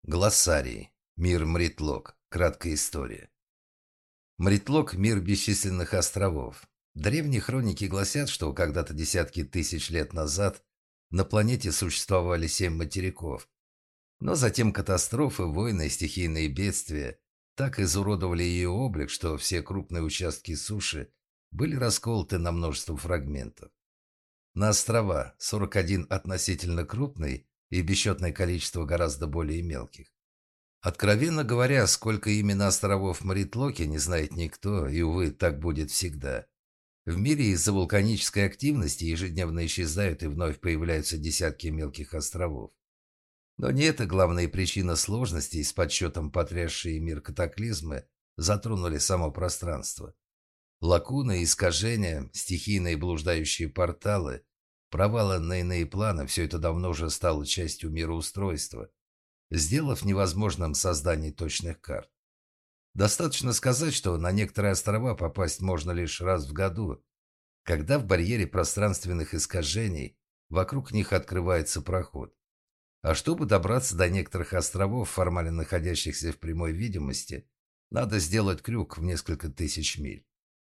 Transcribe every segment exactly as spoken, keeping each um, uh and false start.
Глоссарий. Мир Мритлок. Краткая история. Мритлок – мир бесчисленных островов. Древние хроники гласят, что когда-то десятки тысяч лет назад на планете существовали семь материков. Но затем катастрофы, войны и стихийные бедствия так изуродовали ее облик, что все крупные участки суши были расколоты на множество фрагментов. На острова, сорок один относительно крупный и бесчетное количество гораздо более мелких. Откровенно говоря, сколько именно островов в Мритлоке не знает никто, и, увы, так будет всегда. В мире из-за вулканической активности ежедневно исчезают и вновь появляются десятки мелких островов. Но не это главная причина сложностей с подсчетом потрясшие мир катаклизмы затронули само пространство. Лакуны, искажения, стихийные блуждающие порталы, провалы на иные планы – все это давно уже стало частью мироустройства, сделав невозможным создание точных карт. Достаточно сказать, что на некоторые острова попасть можно лишь раз в году, когда в барьере пространственных искажений вокруг них открывается проход. А чтобы добраться до некоторых островов, формально находящихся в прямой видимости, надо сделать крюк в несколько тысяч миль.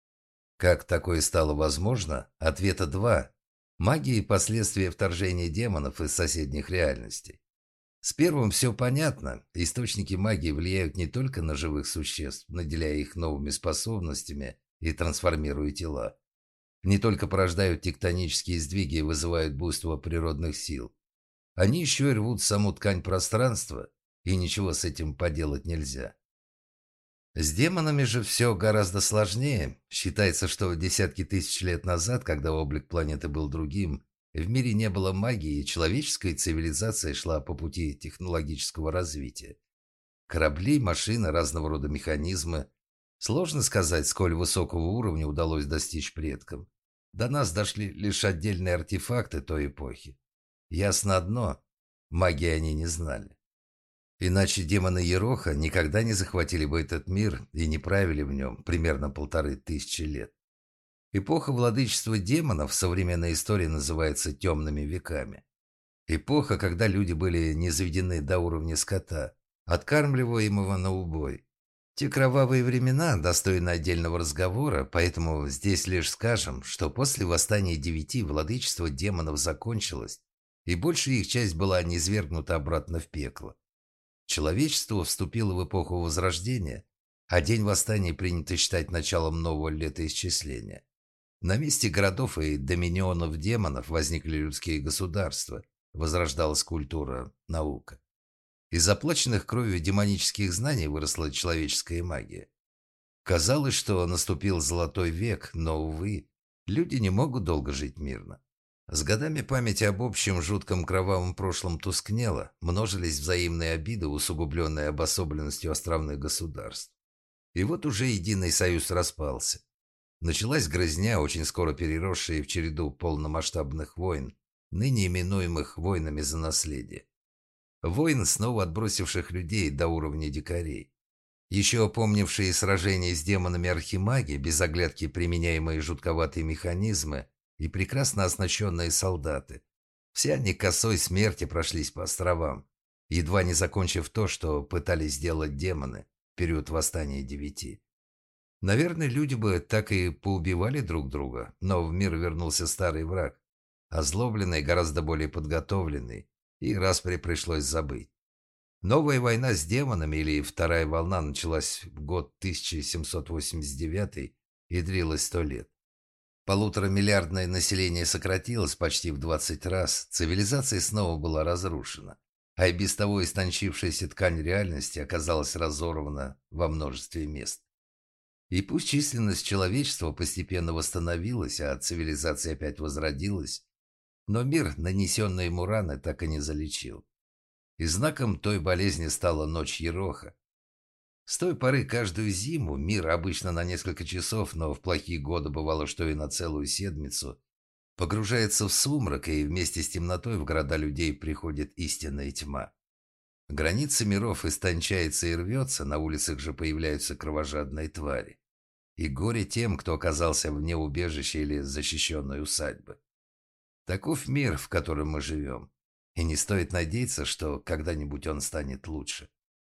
Как такое стало возможно? Ответа два. Магия и последствия вторжения демонов из соседних реальностей. С первым все понятно. Источники магии влияют не только на живых существ, наделяя их новыми способностями и трансформируя тела. Не только порождают тектонические сдвиги и вызывают буйство природных сил. Они еще и рвут саму ткань пространства, и ничего с этим поделать нельзя. С демонами же все гораздо сложнее. Считается, что десятки тысяч лет назад, когда облик планеты был другим, в мире не было магии, и человеческая цивилизация шла по пути технологического развития. Корабли, машины, разного рода механизмы. Сложно сказать, сколь высокого уровня удалось достичь предкам. До нас дошли лишь отдельные артефакты той эпохи. Ясно одно – магии они не знали. Иначе демоны Ероха никогда не захватили бы этот мир и не правили в нем примерно полторы тысячи лет. Эпоха владычества демонов в современной истории называется темными веками. Эпоха, когда люди были низведены до уровня скота, откармливаемого на убой. Те кровавые времена достойны отдельного разговора, поэтому здесь лишь скажем, что после восстания девяти владычество демонов закончилось, и большая их часть была низвергнута обратно в пекло. Человечество вступило в эпоху Возрождения, а день восстания принято считать началом нового летоисчисления. На месте городов и доминионов демонов возникли людские государства, возрождалась культура, наука. Из заплаченных кровью демонических знаний выросла человеческая магия. Казалось, что наступил золотой век, но, увы, люди не могут долго жить мирно. С годами память об общем жутком кровавом прошлом тускнела, множились взаимные обиды, усугубленные обособленностью островных государств. И вот уже единый союз распался. Началась грызня, очень скоро переросшая в череду полномасштабных войн, ныне именуемых войнами за наследие. Войн, снова отбросивших людей до уровня дикарей. Еще помнившие сражения с демонами архимаги, без оглядки применяемые жутковатые механизмы и прекрасно оснащенные солдаты. Все они косой смерти прошлись по островам, едва не закончив то, что пытались сделать демоны в период восстания девяти. Наверное, люди бы так и поубивали друг друга, но в мир вернулся старый враг, озлобленный, гораздо более подготовленный, и распри пришлось забыть. Новая война с демонами или вторая волна началась в год тысяча семьсот восемьдесят девятый и длилась сто лет. Полуторамиллиардное население сократилось почти в двадцать раз, цивилизация снова была разрушена, а и без того истончившаяся ткань реальности оказалась разорвана во множестве мест. И пусть численность человечества постепенно восстановилась, а цивилизация опять возродилась, но мир, нанесенные ему раны, так и не залечил. И знаком той болезни стала ночь Ероха. С той поры каждую зиму мир, обычно на несколько часов, но в плохие годы бывало, что и на целую седмицу, погружается в сумрак, и вместе с темнотой в города людей приходит истинная тьма. Граница миров истончается и рвется, на улицах же появляются кровожадные твари. И горе тем, кто оказался вне убежища или защищенной усадьбы. Таков мир, в котором мы живем. и не стоит надеяться, что когда-нибудь он станет лучше.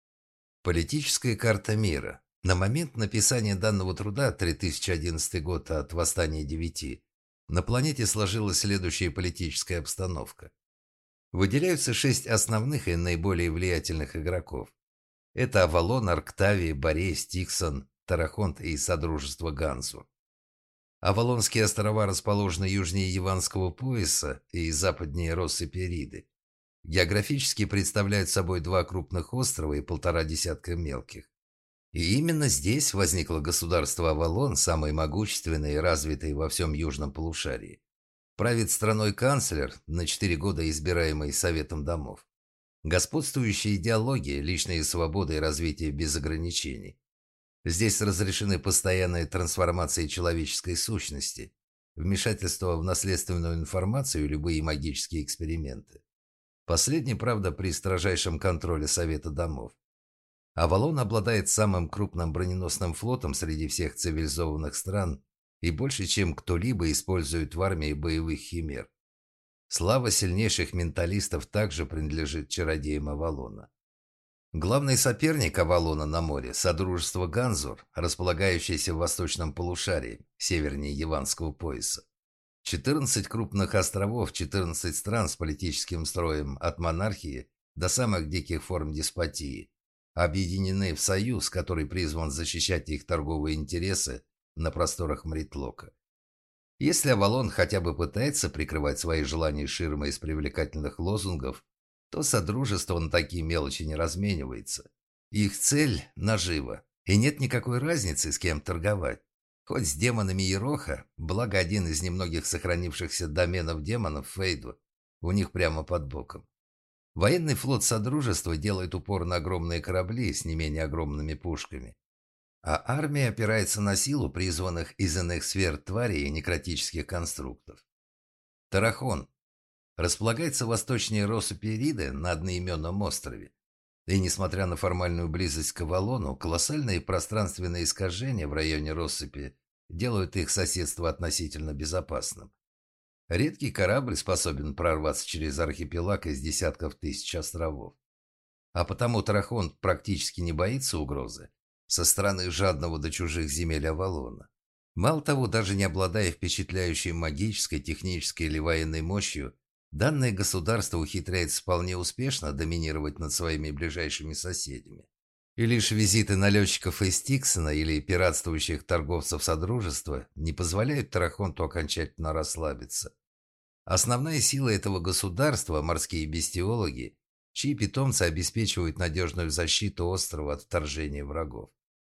Политическая карта мира. На момент написания данного труда, три тысячи одиннадцатый год от Восстания Девяти, на планете сложилась следующая политическая обстановка. Выделяются шесть основных и наиболее влиятельных игроков. Это Авалон, Арктавия, Борей, Стиксон, Тарахонт и Содружество Гансур. Авалонские острова расположены южнее Яванского пояса и западнее россыпи Риды. Географически представляют собой два крупных острова и полтора десятка мелких. И именно здесь возникло государство Авалон, самое могущественное и развитое во всем южном полушарии. Правит страной канцлер, на четыре года избираемый Советом домов. Господствующая идеология, личные свободы и развитие без ограничений. Здесь разрешены постоянные трансформации человеческой сущности, вмешательство в наследственную информацию и любые магические эксперименты. Последний, правда, при строжайшем контроле Совета домов. Авалон обладает самым крупным броненосным флотом среди всех цивилизованных стран и больше, чем кто-либо использует в армии боевых химер. Слава сильнейших менталистов также принадлежит чародеям Авалона. Главный соперник Авалона на море – Содружество Ганзур, располагающееся в восточном полушарии, севернее Яванского пояса. четырнадцать крупных островов, четырнадцать стран с политическим строем от монархии до самых диких форм деспотии объединены в союз, который призван защищать их торговые интересы на просторах Мритлока. Если Авалон хотя бы пытается прикрывать свои желания ширмой из привлекательных лозунгов, то Содружество на такие мелочи не разменивается. Их цель – нажива, и нет никакой разницы, с кем торговать. Хоть с демонами Ероха, благо один из немногих сохранившихся доменов демонов, Фейду, у них прямо под боком. Военный флот Содружества делает упор на огромные корабли с не менее огромными пушками. А армия опирается на силу призванных из иных сфер тварей и некротических конструктов. Тарахон располагается восточнее россыпи Риды на одноименном острове. И, несмотря на формальную близость к Авалону, колоссальные пространственные искажения в районе россыпи делают их соседство относительно безопасным. Редкий корабль способен прорваться через архипелаг из десятков тысяч островов. А потому Тарахон практически не боится угрозы со стороны жадного до чужих земель Авалона. Мало того, даже не обладая впечатляющей магической, технической или военной мощью, данное государство ухитряется вполне успешно доминировать над своими ближайшими соседями. И лишь визиты налетчиков из Тиксона или пиратствующих торговцев Содружества не позволяют Тарахонту окончательно расслабиться. Основная сила этого государства – морские бестиологи, чьи питомцы обеспечивают надежную защиту острова от вторжения врагов.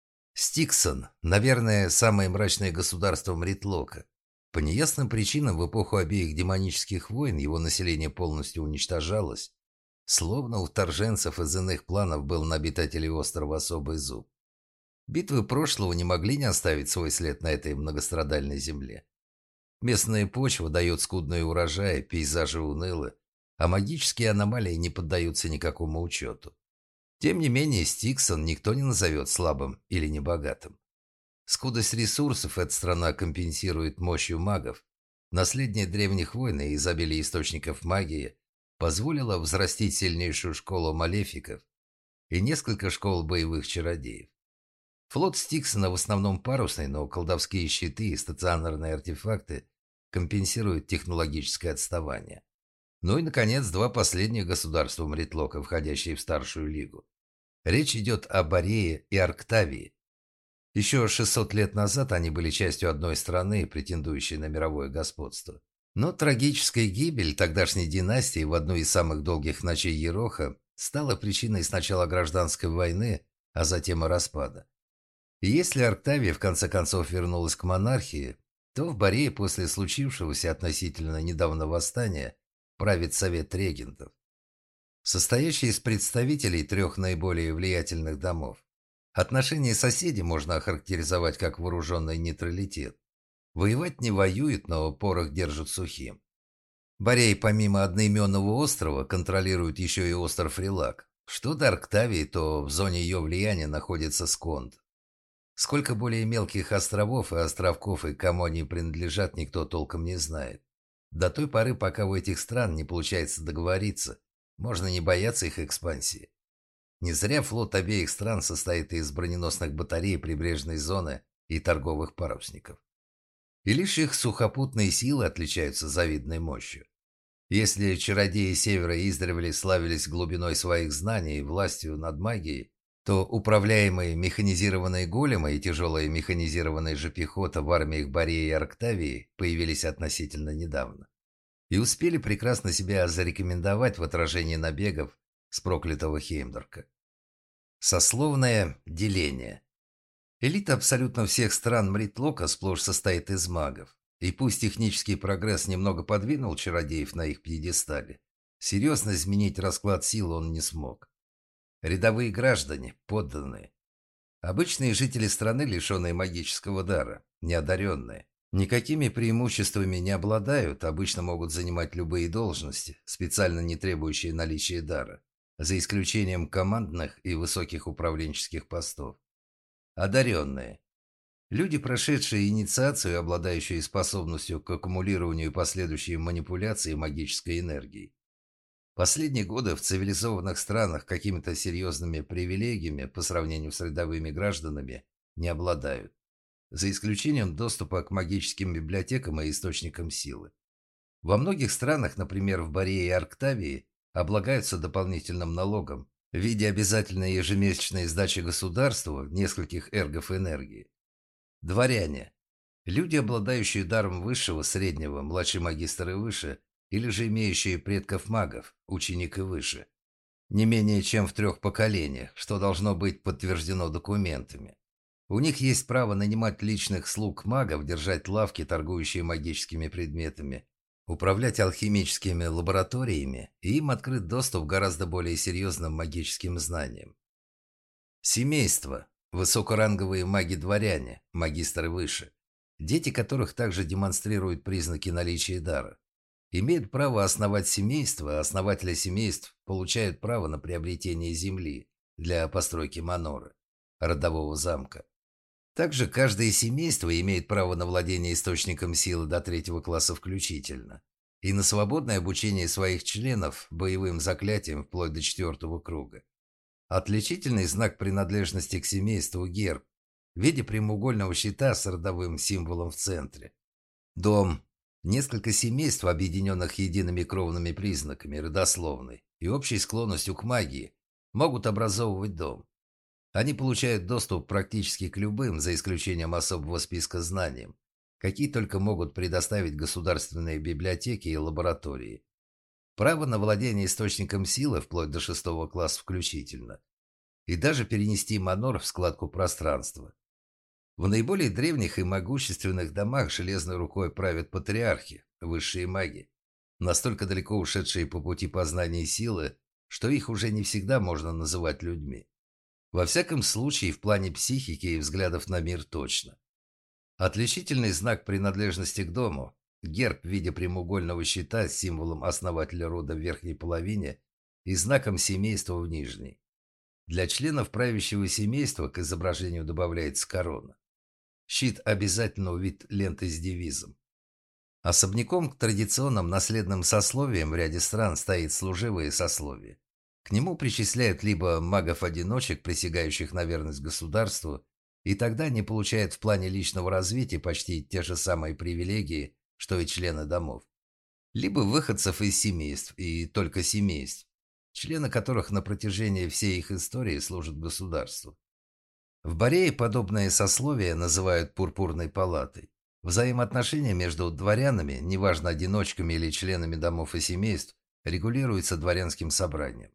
Стиксон, наверное, самое мрачное государство Мритлока. По неясным причинам в эпоху обеих демонических войн его население полностью уничтожалось, словно у вторженцев из иных планов был на обитателей острова особый зуб. Битвы прошлого не могли не оставить свой след на этой многострадальной земле. Местная почва дает скудные урожаи, пейзажи унылы, а магические аномалии не поддаются никакому учету. Тем не менее, Стиксон никто не назовет слабым или небогатым. Скудость ресурсов эта страна компенсирует мощью магов. Наследие древних войн и изобилие источников магии позволило взрастить сильнейшую школу малефиков и несколько школ боевых чародеев. Флот Стиксона в основном парусный, но колдовские щиты и стационарные артефакты компенсируют технологическое отставание. Ну и, наконец, два последних государства Мритлока, входящие в Старшую Лигу. Речь идет о Борее и Арктавии. Еще шестьсот лет назад они были частью одной страны, претендующей на мировое господство. Но трагическая гибель тогдашней династии в одну из самых долгих ночей Ероха стала причиной сначала гражданской войны, а затем и распада. И если Арктавия в конце концов вернулась к монархии, то в Борее после случившегося относительно недавно восстания правит Совет регентов, состоящий из представителей трех наиболее влиятельных домов. Отношения соседей можно охарактеризовать как вооруженный нейтралитет. Воевать не воюют, но порох держат сухим. Борей помимо одноименного острова контролирует еще и остров Релак. Что до Арктавии, то в зоне ее влияния находится Сконд. Сколько более мелких островов и островков и кому они принадлежат, никто толком не знает. До той поры, пока у этих стран не получается договориться, можно не бояться их экспансии. Не зря флот обеих стран состоит из броненосных батарей прибрежной зоны и торговых парусников. И лишь их сухопутные силы отличаются завидной мощью. Если чародеи Севера издревле славились глубиной своих знаний и властью над магией, то управляемые механизированные големы и тяжелая механизированная же пехота в армиях Бореи и Арктавии появились относительно недавно и успели прекрасно себя зарекомендовать в отражении набегов с проклятого Хеймдорка. Сословное деление. Элита абсолютно всех стран Мритлока сплошь состоит из магов. И пусть технический прогресс немного подвинул чародеев на их пьедестале, серьезно изменить расклад сил он не смог. Рядовые граждане, подданные. Обычные жители страны, лишенные магического дара, неодаренные, никакими преимуществами не обладают, обычно могут занимать любые должности, специально не требующие наличия дара, за исключением командных и высоких управленческих постов. Одаренные. Люди, прошедшие инициацию и обладающие способностью к аккумулированию и последующей манипуляции магической энергией. Последние годы в цивилизованных странах какими-то серьезными привилегиями по сравнению с рядовыми гражданами не обладают, за исключением доступа к магическим библиотекам и источникам силы. Во многих странах, например, в Борее и Арктавии, облагаются дополнительным налогом в виде обязательной ежемесячной сдачи государству нескольких эргов энергии. Дворяне. Люди, обладающие даром высшего, среднего, младший магистр и выше, или же имеющие предков магов, ученик и выше. Не менее чем в трех поколениях, что должно быть подтверждено документами. У них есть право нанимать личных слуг магов, держать лавки, торгующие магическими предметами, управлять алхимическими лабораториями, и им открыт доступ к гораздо более серьезным магическим знаниям. Семейство. Высокоранговые маги-дворяне, магистры выше, дети которых также демонстрируют признаки наличия дара, имеют право основать семейство, а основатели семейств получают право на приобретение земли для постройки маноры, родового замка. Также каждое семейство имеет право на владение источником силы до третьего класса включительно и на свободное обучение своих членов боевым заклятиям вплоть до четвертого круга. Отличительный знак принадлежности к семейству – герб в виде прямоугольного щита с родовым символом в центре. Дом – несколько семейств, объединенных едиными кровными признаками, родословной и общей склонностью к магии, могут образовывать дом. Они получают доступ практически к любым, за исключением особого списка знаниям, какие только могут предоставить государственные библиотеки и лаборатории. Право на владение источником силы вплоть до шестого класса включительно. И даже перенести манор в складку пространства. В наиболее древних и могущественных домах железной рукой правят патриархи, высшие маги, настолько далеко ушедшие по пути познания силы, что их уже не всегда можно называть людьми. Во всяком случае, в плане психики и взглядов на мир точно. Отличительный знак принадлежности к дому – герб в виде прямоугольного щита с символом основателя рода в верхней половине и знаком семейства в нижней. Для членов правящего семейства к изображению добавляется корона. Щит обязательно увит лентой с девизом. Особняком к традиционным наследным сословиям в ряде стран стоит служивое сословие. К нему причисляют либо магов-одиночек, присягающих на верность государству, и тогда они получают в плане личного развития почти те же самые привилегии, что и члены домов. Либо выходцев из семейств, и только семейств, члены которых на протяжении всей их истории служат государству. В Борее подобное сословие называют пурпурной палатой. Взаимоотношения между дворянами, неважно одиночками или членами домов и семейств, регулируются дворянским собранием.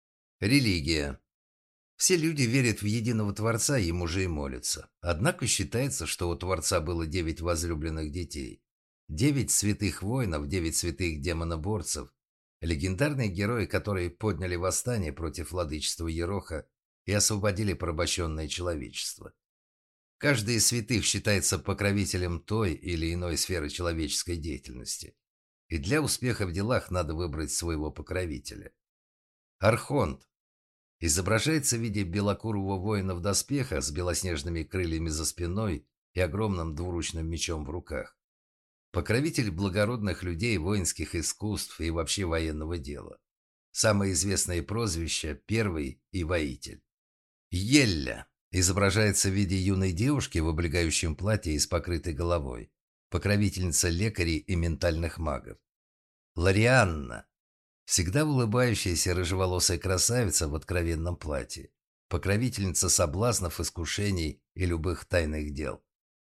Религия. Все люди верят в единого Творца, ему же и молятся. Однако считается, что у Творца было девять возлюбленных детей. Девять святых воинов, девять святых демоноборцев, легендарные герои, которые подняли восстание против владычества Ероха и освободили порабощенное человечество. Каждый из святых считается покровителем той или иной сферы человеческой деятельности. И для успеха в делах надо выбрать своего покровителя. Архонт изображается в виде белокурого воина в доспехах с белоснежными крыльями за спиной и огромным двуручным мечом в руках. Покровитель благородных людей, воинских искусств и вообще военного дела. Самое известное прозвище – Первый и Воитель. Елля изображается в виде юной девушки в облегающем платье и с покрытой головой. Покровительница лекарей и ментальных магов. Ларианна – всегда улыбающаяся рыжеволосая красавица в откровенном платье. Покровительница соблазнов, искушений и любых тайных дел.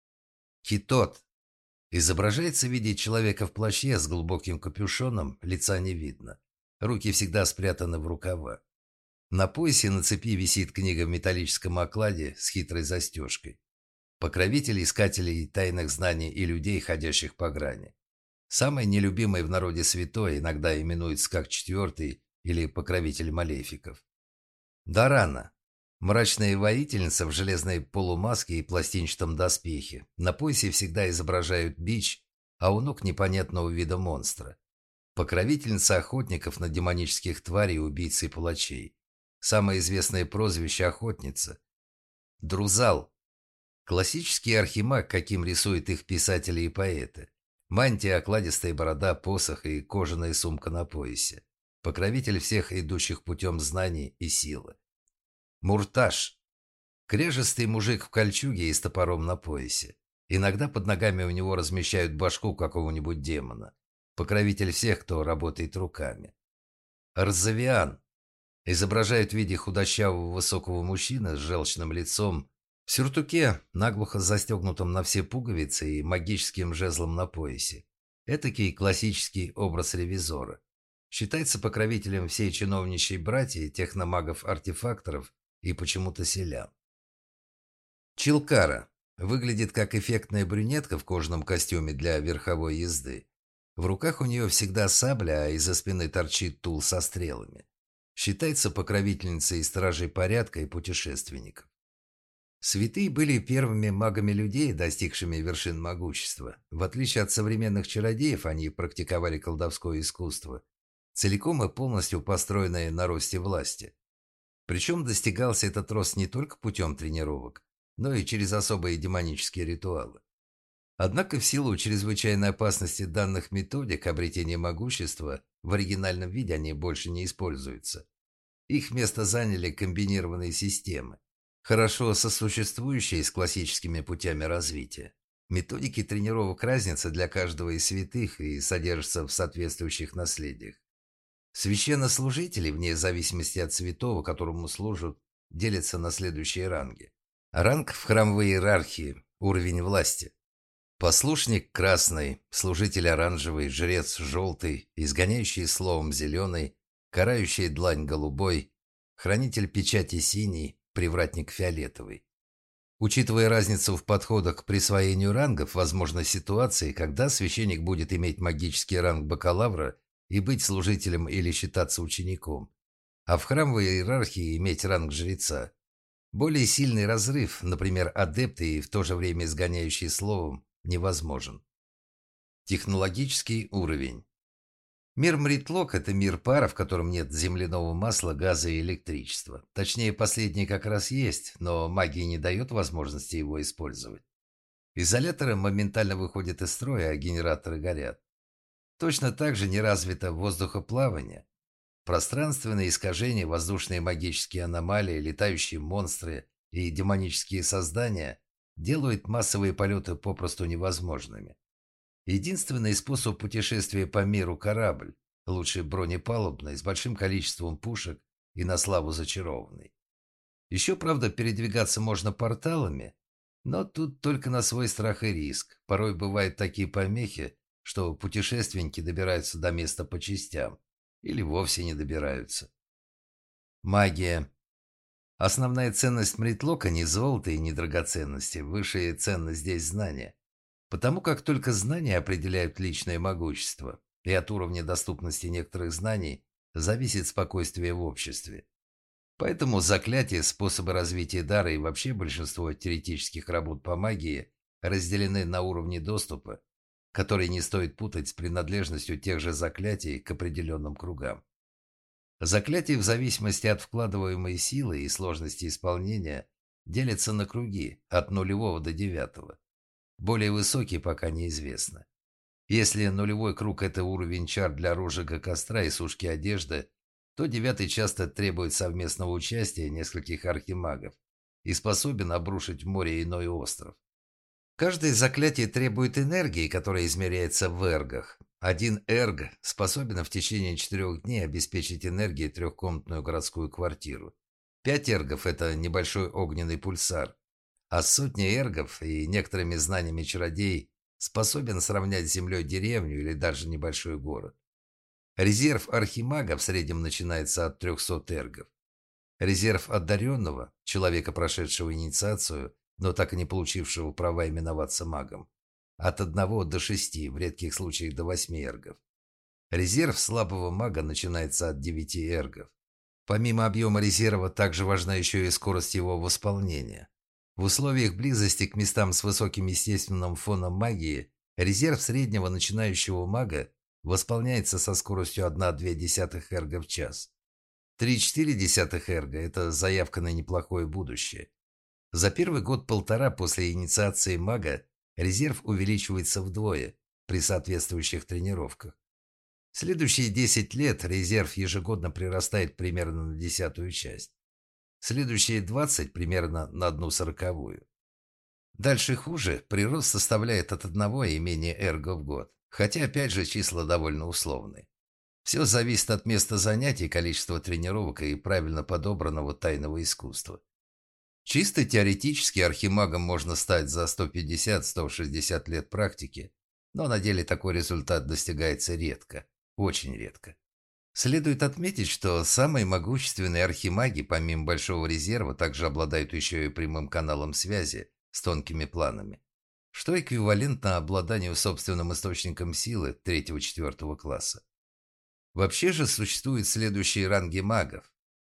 Китот изображается в виде человека в плаще с глубоким капюшоном, лица не видно. Руки всегда спрятаны в рукава. На поясе на цепи висит книга в металлическом окладе с хитрой застежкой. Покровитель искателей тайных знаний и людей, ходящих по грани. Самый нелюбимый в народе святой иногда именуется как четвертый или покровитель малефиков. Дарана. Мрачная воительница в железной полумаске и пластинчатом доспехе. На поясе всегда изображают бич, а у ног непонятного вида монстра. Покровительница охотников на демонических тварей, убийц и палачей. Самое известное прозвище охотница. Друзал. Классический архимаг, каким рисуют их писатели и поэты. Мантия, окладистая борода, посох и кожаная сумка на поясе. Покровитель всех идущих путем знаний и силы. Мурташ. Кряжестый мужик в кольчуге и с топором на поясе. Иногда под ногами у него размещают башку какого-нибудь демона. Покровитель всех, кто работает руками. Арзавиан. Изображают в виде худощавого высокого мужчины с желчным лицом, в сюртуке, наглухо застегнутом на все пуговицы и магическим жезлом на поясе. Этакий классический образ ревизора. Считается покровителем всей чиновничьей братьи, техномагов-артефакторов и почему-то селян. Чилкара. Выглядит как эффектная брюнетка в кожаном костюме для верховой езды. В руках у нее всегда сабля, а из-за спины торчит тул со стрелами. Считается покровительницей стражей порядка и путешественников. Святые были первыми магами людей, достигшими вершин могущества. В отличие от современных чародеев, они практиковали колдовское искусство, целиком и полностью построенное на росте власти. Причем достигался этот рост не только путем тренировок, но и через особые демонические ритуалы. Однако в силу чрезвычайной опасности данных методик обретения могущества в оригинальном виде они больше не используются. Их место заняли комбинированные системы, хорошо сосуществующие с классическими путями развития. Методики тренировок разница для каждого из святых и содержатся в соответствующих наследиях. Священнослужители, вне зависимости от святого, которому служат, делятся на следующие ранги. Ранг в храмовой иерархии, уровень власти. Послушник – красный, служитель – оранжевый, жрец – желтый, изгоняющий словом – зеленый, карающий длань – голубой, хранитель печати – синий, привратник – фиолетовый. Учитывая разницу в подходах к присвоению рангов, возможны ситуации, когда священник будет иметь магический ранг бакалавра и быть служителем или считаться учеником, а в храмовой иерархии иметь ранг жреца. Более сильный разрыв, например, адепты и в то же время изгоняющий словом, невозможен. Технологический уровень. Мир Мритлок – это мир пара, в котором нет земляного масла, газа и электричества. Точнее, последнее как раз есть, но магия не дает возможности его использовать. Изоляторы моментально выходят из строя, а генераторы горят. Точно так же не развито воздухоплавание. Пространственные искажения, воздушные магические аномалии, летающие монстры и демонические создания делают массовые полеты попросту невозможными. Единственный способ путешествия по миру – корабль, лучше бронепалубный, с большим количеством пушек и на славу зачарованный. Еще, правда, передвигаться можно порталами, но тут только на свой страх и риск. Порой бывают такие помехи, что путешественники добираются до места по частям или вовсе не добираются. Магия. Основная ценность Мритлока не золото и не драгоценности, высшая ценность здесь знания. Потому как только знания определяют личное могущество, и от уровня доступности некоторых знаний зависит спокойствие в обществе. Поэтому заклятия, способы развития дара и вообще большинство теоретических работ по магии разделены на уровни доступа, которые не стоит путать с принадлежностью тех же заклятий к определенным кругам. Заклятия в зависимости от вкладываемой силы и сложности исполнения делятся на круги от нулевого до девятого. Более высокие пока неизвестно. Если нулевой круг – это уровень чар для розжига костра и сушки одежды, то девятый часто требует совместного участия нескольких архимагов и способен обрушить в море иной остров. Каждое заклятие требует энергии, которая измеряется в эргах. Один эрг способен в течение четырех дней обеспечить энергией трехкомнатную городскую квартиру. Пять эргов – это небольшой огненный пульсар, а сотни эргов и некоторыми знаниями чародей способен сравнять с землей деревню или даже небольшой город. Резерв архимага в среднем начинается от трехсот эргов. Резерв одаренного, человека, прошедшего инициацию, но так и не получившего права именоваться магом, от одного до шести, в редких случаях до восьми эргов. Резерв слабого мага начинается от девяти эргов. Помимо объема резерва, также важна еще и скорость его восполнения. В условиях близости к местам с высоким естественным фоном магии резерв среднего начинающего мага восполняется со скоростью одна-две десятых эрга в час. три-четыре десятых эрга – это заявка на неплохое будущее. За первый год-полтора после инициации мага резерв увеличивается вдвое при соответствующих тренировках. В следующие десять лет резерв ежегодно прирастает примерно на десятую часть. Следующие двадцать примерно на одну сороковую. Дальше хуже, прирост составляет от одного и менее эрго в год, хотя опять же числа довольно условные. Все зависит от места занятий, количества тренировок и правильно подобранного тайного искусства. Чисто теоретически архимагом можно стать за сто пятьдесят - сто шестьдесят лет практики, но на деле такой результат достигается редко, очень редко. Следует отметить, что самые могущественные архимаги, помимо большого резерва, также обладают еще и прямым каналом связи с тонкими планами, что эквивалентно обладанию собственным источником силы третьего-четвертого класса. Вообще же существуют следующие ранги магов.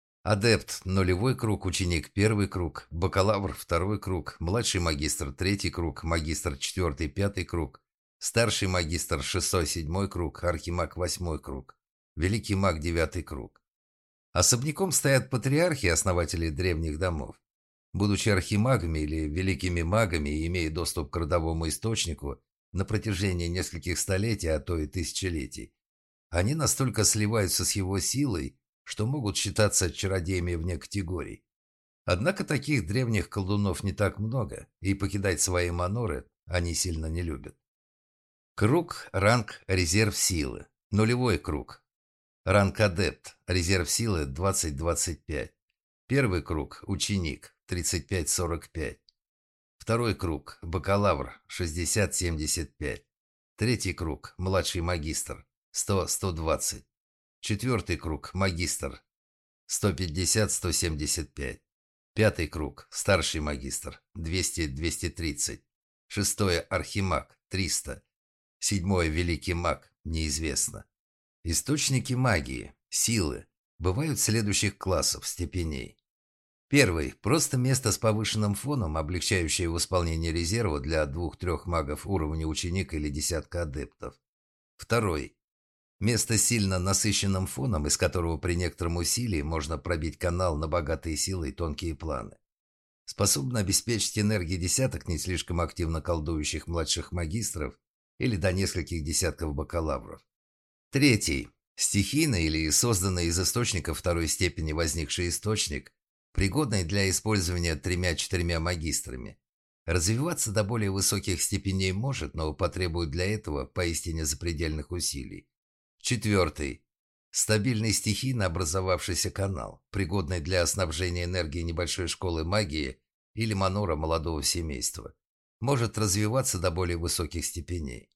Адепт – нулевой круг, ученик – первый круг, бакалавр – второй круг, младший магистр – третий круг, магистр – четвертый, пятый круг, старший магистр – шестой, седьмой круг, архимаг – восьмой круг, великий маг – девятый круг. Особняком стоят патриархи, основатели древних домов. Будучи архимагами или великими магами и имея доступ к родовому источнику на протяжении нескольких столетий, а то и тысячелетий, они настолько сливаются с его силой, что могут считаться чародеями вне категорий. Однако таких древних колдунов не так много, и покидать свои маноры они сильно не любят. Круг, ранг, резерв силы. Нулевой круг. Ранг адепт, резерв силы двадцать - двадцать пять. Первый круг, ученик, тридцать пять - сорок пять. Второй круг, бакалавр, шестьдесят - семьдесят пять. Третий круг, младший магистр, сто - сто двадцать. Четвертый круг, магистр, сто пятьдесят - сто семьдесят пять. Пятый круг, старший магистр, двести - двести тридцать. Шестое, архимаг, триста. Седьмое, великий маг, неизвестно. Источники магии, силы, бывают следующих классов, степеней. Первый, просто место с повышенным фоном, облегчающее восполнение резерва для двух-трех магов уровня ученика или десятка адептов. Второй, место с сильно насыщенным фоном, из которого при некотором усилии можно пробить канал на богатые силы и тонкие планы. Способно обеспечить энергией десяток не слишком активно колдующих младших магистров или до нескольких десятков бакалавров. Третий. Стихийный или созданный из источников второй степени возникший источник, пригодный для использования тремя-четырьмя магистрами. Развиваться до более высоких степеней может, но потребует для этого поистине запредельных усилий. Четвертый. Стабильный стихийно образовавшийся канал, пригодный для снабжения энергией небольшой школы магии или манора молодого семейства. Может развиваться до более высоких степеней.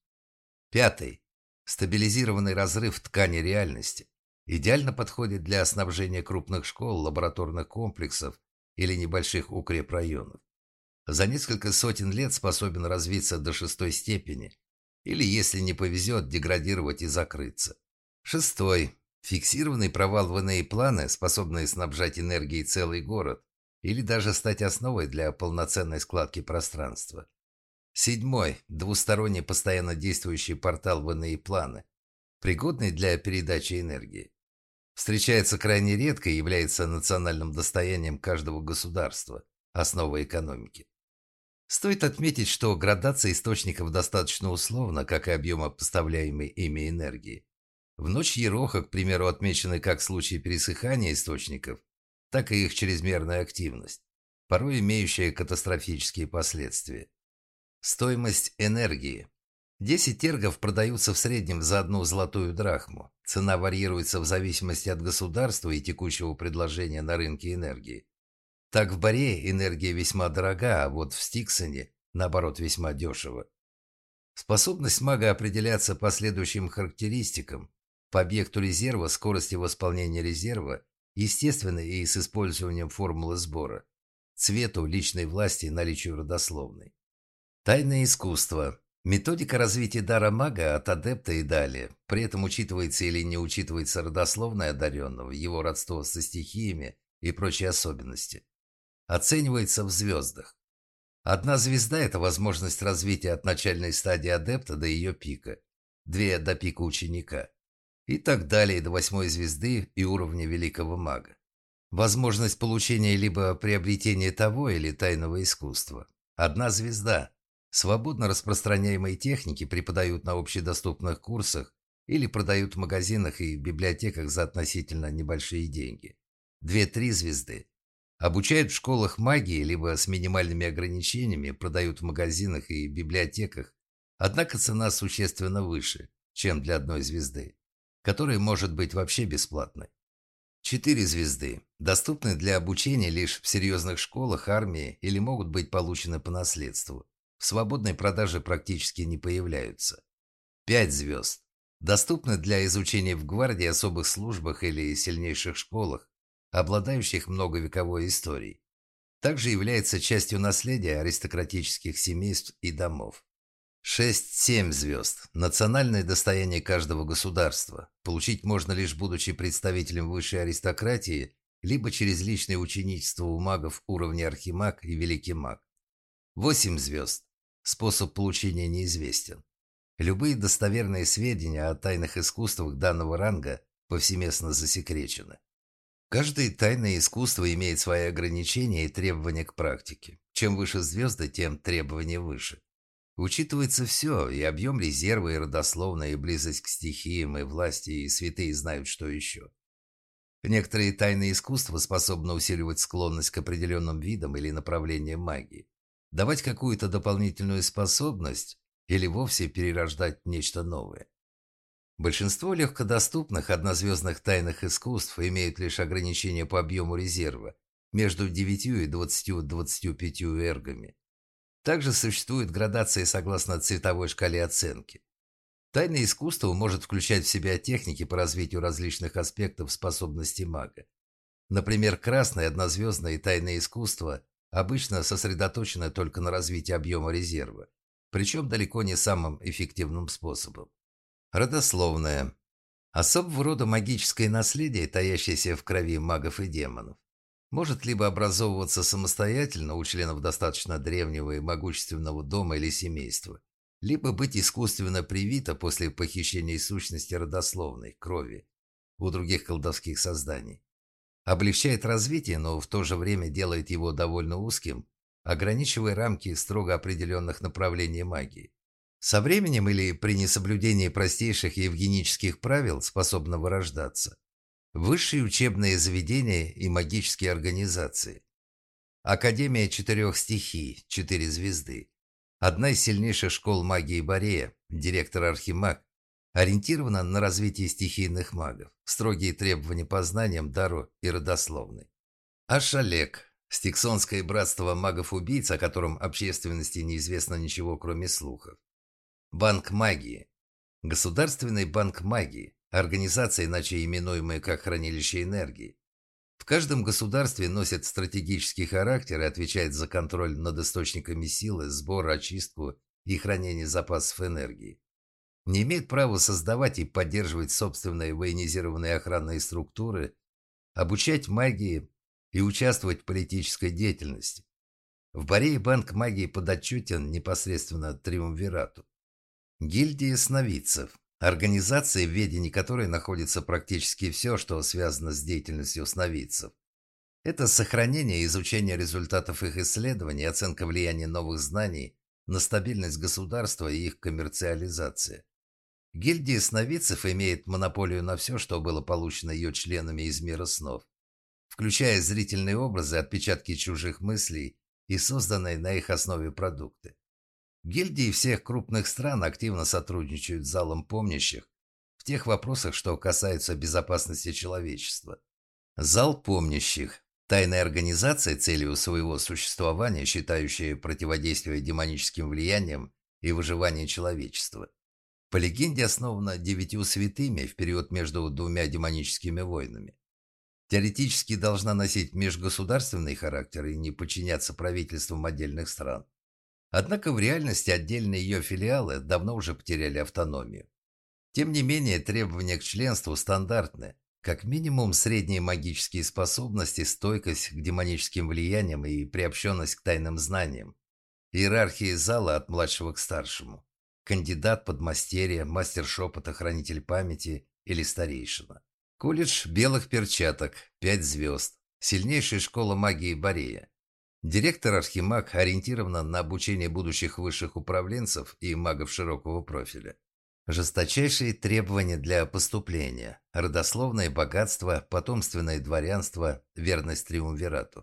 Пятый. Стабилизированный разрыв ткани реальности. Идеально подходит для снабжения крупных школ, лабораторных комплексов или небольших укрепрайонов. За несколько сотен лет способен развиться до шестой степени или, если не повезет, деградировать и закрыться. Шестой. Фиксированный провал в иные планы, способные снабжать энергией целый город или даже стать основой для полноценной складки пространства. Седьмой. Двусторонний постоянно действующий портал в иные планы, пригодный для передачи энергии. Встречается крайне редко и является национальным достоянием каждого государства, основой экономики. Стоит отметить, что градация источников достаточно условна, как и объема поставляемой ими энергии. В ночь Ероха, к примеру, отмечены как случаи пересыхания источников, так и их чрезмерная активность, порой имеющая катастрофические последствия. Стоимость энергии. десять тергов продаются в среднем за одну золотую драхму. Цена варьируется в зависимости от государства и текущего предложения на рынке энергии. Так в Борее энергия весьма дорога, а вот в Стиксоне, наоборот, весьма дешево. Способность мага определяться по следующим характеристикам: по объекту резерва, скорости восполнения резерва, естественно и с использованием формулы сбора, цвету, личной власти и наличию родословной. Тайное искусство. Методика развития дара мага от адепта и далее. При этом учитывается или не учитывается родословное одаренного, его родство со стихиями и прочие особенности. Оценивается в звездах. Одна звезда – это возможность развития от начальной стадии адепта до ее пика, две – до пика ученика, и так далее до восьмой звезды и уровня великого мага. Возможность получения либо приобретения того или тайного искусства. Одна звезда. Свободно распространяемые техники преподают на общедоступных курсах или продают в магазинах и библиотеках за относительно небольшие деньги. Две-три звезды. Обучают в школах магии, либо с минимальными ограничениями продают в магазинах и библиотеках, однако цена существенно выше, чем для одной звезды, которая может быть вообще бесплатной. Четыре звезды. Доступны для обучения лишь в серьезных школах, армии или могут быть получены по наследству. В свободной продаже практически не появляются. Пять звезд. Доступны для изучения в гвардии, особых службах или сильнейших школах, обладающих многовековой историей. Также является частью наследия аристократических семейств и домов. Шесть-семь звезд. Национальное достояние каждого государства. Получить можно лишь будучи представителем высшей аристократии, либо через личное ученичество у магов уровня архимаг и великий маг. Восемь звезд. Способ получения неизвестен. Любые достоверные сведения о тайных искусствах данного ранга повсеместно засекречены. Каждое тайное искусство имеет свои ограничения и требования к практике. Чем выше звезды, тем требования выше. Учитывается все, и объем резерва, и родословная, и близость к стихиям, и власти, и святые знают, что еще. Некоторые тайные искусства способны усиливать склонность к определенным видам или направлениям магии, давать какую-то дополнительную способность или вовсе перерождать нечто новое. Большинство легкодоступных однозвездных тайных искусств имеют лишь ограничения по объему резерва между девятью и двадцатью-двадцатью пятью эргами. Также существует градация согласно цветовой шкале оценки. Тайное искусство может включать в себя техники по развитию различных аспектов способностей мага. Например, красное, однозвездное и тайное искусство обычно сосредоточено только на развитии объема резерва, причем далеко не самым эффективным способом. Родословное. Особого рода магическое наследие, таящееся в крови магов и демонов, может либо образовываться самостоятельно у членов достаточно древнего и могущественного дома или семейства, либо быть искусственно привито после похищения сущности родословной, крови, у других колдовских созданий. Облегчает развитие, но в то же время делает его довольно узким, ограничивая рамки строго определенных направлений магии. Со временем или при несоблюдении простейших евгенических правил способно вырождаться. Высшие учебные заведения и магические организации. Академия четырех стихий, четыре звезды. Одна из сильнейших школ магии Борея, директор Архимаг, ориентирована на развитие стихийных магов, строгие требования по знаниям, дару и родословной. Ашалек, стиксонское братство магов-убийц, о котором общественности неизвестно ничего, кроме слухов. Банк магии. Государственный банк магии. Организация, иначе именуемая как хранилище энергии. В каждом государстве носит стратегический характер и отвечает за контроль над источниками силы, сбор, очистку и хранение запасов энергии. Не имеет права создавать и поддерживать собственные военизированные охранные структуры, обучать магии и участвовать в политической деятельности. В Борее банк магии подотчетен непосредственно Триумвирату. Гильдия сновидцев. Организация, в ведении которой находится практически все, что связано с деятельностью сновидцев. Это сохранение и изучение результатов их исследований, оценка влияния новых знаний на стабильность государства и их коммерциализация. Гильдия сновидцев имеет монополию на все, что было получено ее членами из мира снов, включая зрительные образы, отпечатки чужих мыслей и созданные на их основе продукты. Гильдии всех крупных стран активно сотрудничают с залом помнящих в тех вопросах, что касаются безопасности человечества. Зал помнящих – тайная организация, целью своего существования, считающая противодействие демоническим влияниям и выживание человечества. По легенде, основана девятью святыми в период между двумя демоническими войнами. Теоретически должна носить межгосударственный характер и не подчиняться правительствам отдельных стран. Однако в реальности отдельные ее филиалы давно уже потеряли автономию. Тем не менее, требования к членству стандартны. Как минимум, средние магические способности, стойкость к демоническим влияниям и приобщенность к тайным знаниям. Иерархия зала от младшего к старшему. Кандидат, подмастерье, мастер шепота, хранитель памяти или старейшина. Колледж белых перчаток, пять звезд. Сильнейшая школа магии Борея. Директор Архимаг ориентирована на обучение будущих высших управленцев и магов широкого профиля. Жесточайшие требования для поступления. Родословное богатство, потомственное дворянство, верность триумвирату.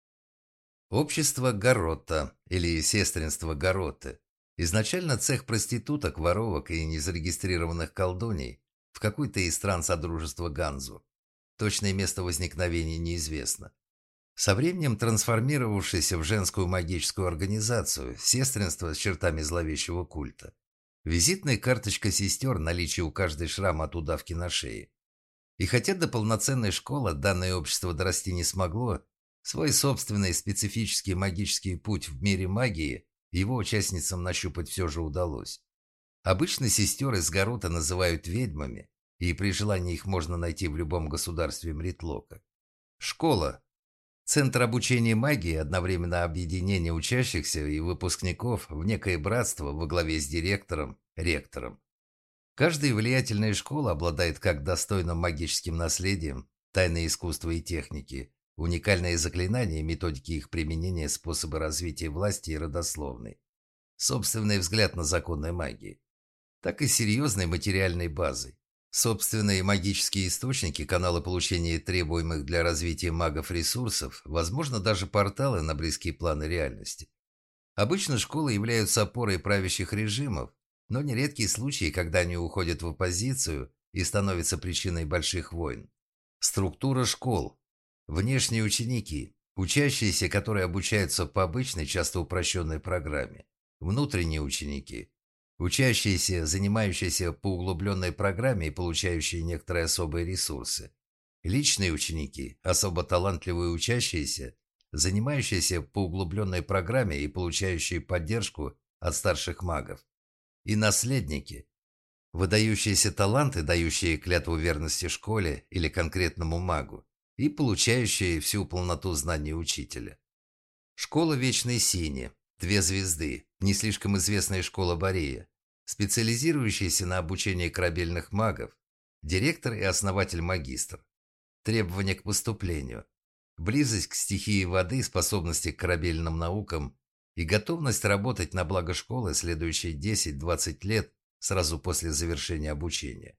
Общество Гаротта или сестринство Гаротты. Изначально цех проституток, воровок и незарегистрированных колдуней в какой-то из стран Содружества Ганзу. Точное место возникновения неизвестно. Со временем трансформировавшееся в женскую магическую организацию, сестринство с чертами зловещего культа. Визитная карточка сестер, наличие у каждой шрама от удавки на шее. И хотя до полноценной школы данное общество дорасти не смогло, свой собственный специфический магический путь в мире магии его участницам нащупать все же удалось. Обычно сестер из Гарота называют ведьмами, и при желании их можно найти в любом государстве Мритлока. Школа. Центр обучения магии, одновременно объединение учащихся и выпускников в некое братство во главе с директором, ректором. Каждая влиятельная школа обладает как достойным магическим наследием, тайные искусства и техники, уникальные заклинания, методики их применения, способы развития власти и родословной, собственный взгляд на законы магии, так и серьезной материальной базой. Собственные магические источники, каналы получения требуемых для развития магов ресурсов, возможно, даже порталы на близкие планы реальности. Обычно школы являются опорой правящих режимов, но нередки случаи, когда они уходят в оппозицию и становятся причиной больших войн. Структура школ. Внешние ученики, учащиеся, которые обучаются по обычной, часто упрощенной программе. Внутренние ученики. Учащиеся, занимающиеся по углубленной программе и получающие некоторые особые ресурсы. Личные ученики, особо талантливые учащиеся, занимающиеся по углубленной программе и получающие поддержку от старших магов. И наследники, выдающиеся таланты, дающие клятву верности школе или конкретному магу, и получающие всю полноту знаний учителя. Школа Вечной Сини, две звезды, не слишком известная школа Борея, специализирующаяся на обучении корабельных магов, директор и основатель-магистр. Требования к поступлению. Близость к стихии воды, способности к корабельным наукам и готовность работать на благо школы следующие десять-двадцать лет сразу после завершения обучения.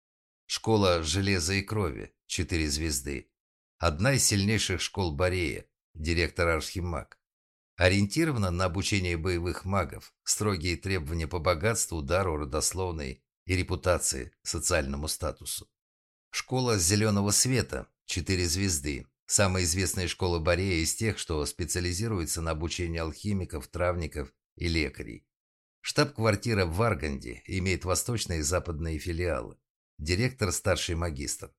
Школа железа и крови, четыре звезды. Одна из сильнейших школ Борея, директор Архимаг. Ориентирована на обучение боевых магов, строгие требования по богатству, дару, родословной и репутации, социальному статусу. Школа зеленого света, четыре звезды. Самая известная школа Борея из тех, что специализируется на обучении алхимиков, травников и лекарей. Штаб-квартира в Варганде, имеет восточные и западные филиалы. Директор старший магистр.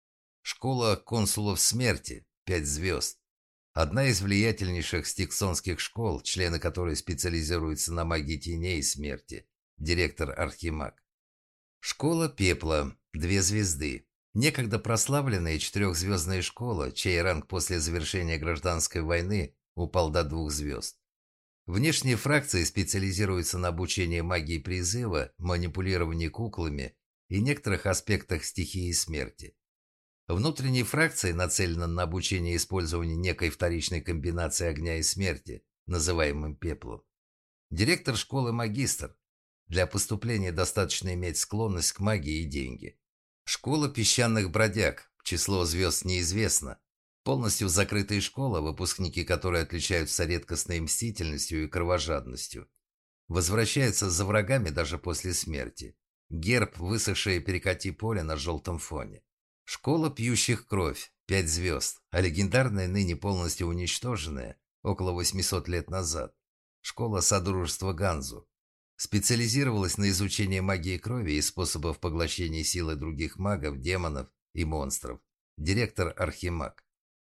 Школа консулов смерти, пять звезд. Одна из влиятельнейших стиксонских школ, члены которой специализируются на магии теней и смерти. Директор Архимаг. Школа пепла, две звезды. Некогда прославленная четырехзвездная школа, чей ранг после завершения гражданской войны упал до двух звезд. Внешние фракции специализируются на обучении магии призыва, манипулировании куклами и некоторых аспектах стихии смерти. Внутренние фракции нацелены на обучение использованию некой вторичной комбинации огня и смерти, называемым пеплом. Директор школы – магистр. Для поступления достаточно иметь склонность к магии и деньги. Школа песчаных бродяг. Число звезд неизвестно. Полностью закрытая школа, выпускники которой отличаются редкостной мстительностью и кровожадностью. Возвращаются за врагами даже после смерти. Герб – высохшее перекати поле на желтом фоне. Школа пьющих кровь. Пять звезд. А легендарная, ныне полностью уничтоженная, около восьмисот лет назад. Школа Содружества Ганзу. Специализировалась на изучении магии крови и способов поглощения силы других магов, демонов и монстров. Директор Архимаг.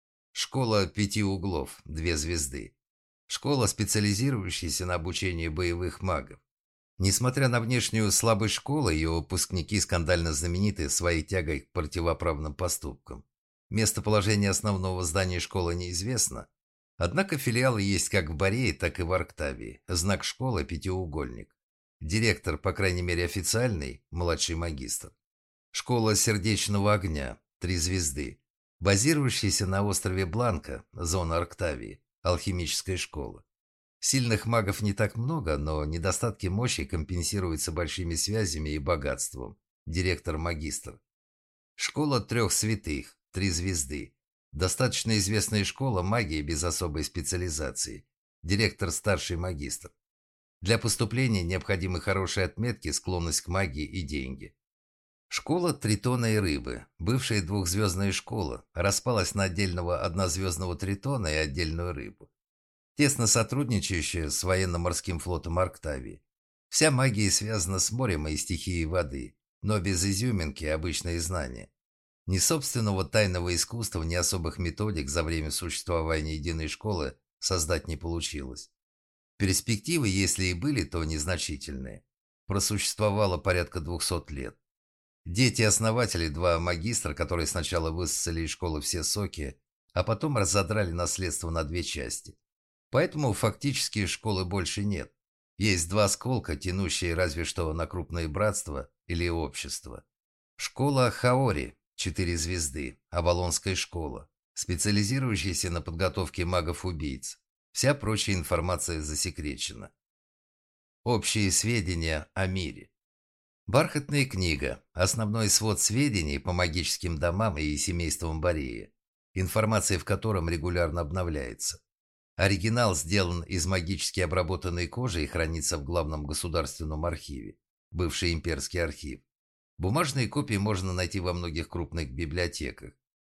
Школа Пяти Углов. Две звезды. Школа, специализирующаяся на обучении боевых магов. Несмотря на внешнюю слабость школы, ее выпускники скандально знамениты своей тягой к противоправным поступкам. Местоположение основного здания школы неизвестно. Однако филиалы есть как в Борее, так и в Арктавии. Знак школы – пятиугольник. Директор, по крайней мере официальный, младший магистр. Школа Сердечного огня – три звезды. Базирующаяся на острове Бланка, зона Арктавии, алхимическая школа. Сильных магов не так много, но недостатки мощи компенсируются большими связями и богатством. Директор-магистр. Школа трех святых, три звезды. Достаточно известная школа магии без особой специализации. Директор-старший магистр. Для поступления необходимы хорошие отметки, склонность к магии и деньги. Школа Тритона и Рыбы, бывшая двухзвездная школа, распалась на отдельного однозвездного Тритона и отдельную Рыбу. Тесно сотрудничающая с военно-морским флотом Арктавии. Вся магия связана с морем и стихией воды, но без изюминки и обычные знания. Ни собственного тайного искусства, ни особых методик за время существования единой школы создать не получилось. Перспективы, если и были, то незначительные. Просуществовало порядка двухсот лет. Дети-основатели, два магистра, которые сначала высосали из школы все соки, а потом разодрали наследство на две части. Поэтому фактически школы больше нет. Есть два осколка, тянущие разве что на крупные братства или общества. Школа Хаори, четыре звезды, Авалонская школа, специализирующаяся на подготовке магов-убийц. Вся прочая информация засекречена. Общие сведения о мире. Бархатная книга. Основной свод сведений по магическим домам и семействам Бореи, информация в котором регулярно обновляется. Оригинал сделан из магически обработанной кожи и хранится в главном государственном архиве, бывший имперский архив. Бумажные копии можно найти во многих крупных библиотеках.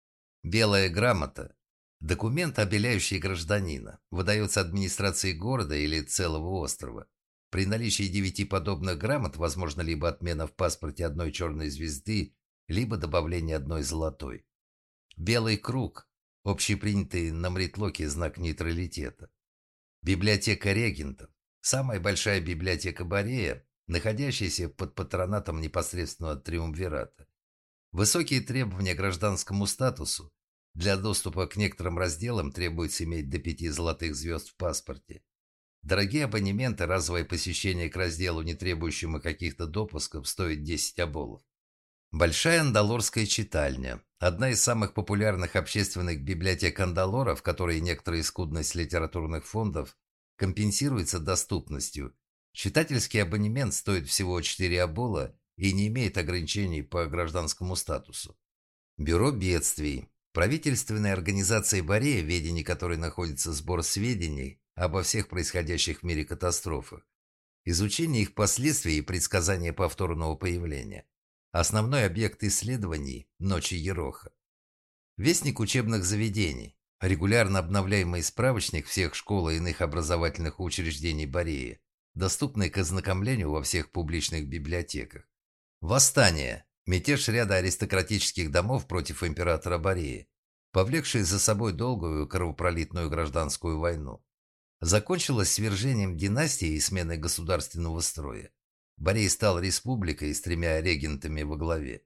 Белая грамота – документ, обеляющий гражданина, выдается администрацией города или целого острова. При наличии девяти подобных грамот возможно либо отмена в паспорте одной черной звезды, либо добавление одной золотой. Белый круг – общепринятый на Мритлоке знак нейтралитета. Библиотека регентов – самая большая библиотека Борея, находящаяся под патронатом непосредственного триумвирата. Высокие требования к гражданскому статусу. Для доступа к некоторым разделам требуется иметь до пяти золотых звезд в паспорте. Дорогие абонементы, разовое посещение к разделу, не требующему каких-то допусков, стоит десять оболов. Большая андалорская читальня. Одна из самых популярных общественных библиотек Андалора, в которой некоторая скудность литературных фондов компенсируется доступностью. Читательский абонемент стоит всего четыре обола и не имеет ограничений по гражданскому статусу. Бюро бедствий. Правительственная организация Борея, в ведении которой находится сбор сведений обо всех происходящих в мире катастрофах, изучение их последствий и предсказание повторного появления. Основной объект исследований – Ночи Ероха. Вестник учебных заведений. Регулярно обновляемый справочник всех школ и иных образовательных учреждений Бореи, доступный к ознакомлению во всех публичных библиотеках. Восстание. Мятеж ряда аристократических домов против императора Бореи, повлекший за собой долгую кровопролитную гражданскую войну. Закончилось свержением династии и сменой государственного строя. Борей стал республикой с тремя регентами во главе.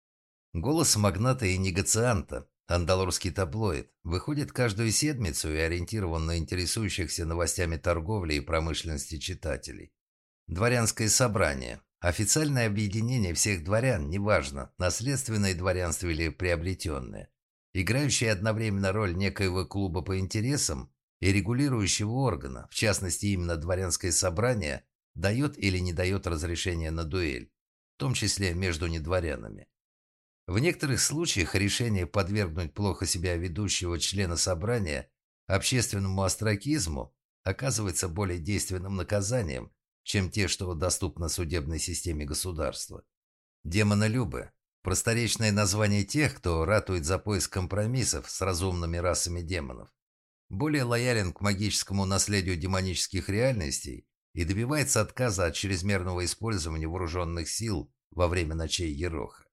Голос магната и негацианта, андалорский таблоид, выходит каждую седмицу и ориентирован на интересующихся новостями торговли и промышленности читателей. Дворянское собрание, Официальное объединение всех дворян, неважно, наследственное дворянство или приобретенное, играющее одновременно роль некоего клуба по интересам и регулирующего органа, в частности именно дворянское собрание, дает или не дает разрешение на дуэль, в том числе между недворянами. В некоторых случаях решение подвергнуть плохо себя ведущего члена собрания общественному остракизму оказывается более действенным наказанием, чем те, что доступно судебной системе государства. Демонолюбы – просторечное название тех, кто ратует за поиск компромиссов с разумными расами демонов, более лоялен к магическому наследию демонических реальностей и добивается отказа от чрезмерного использования вооруженных сил во время ночей Ероха.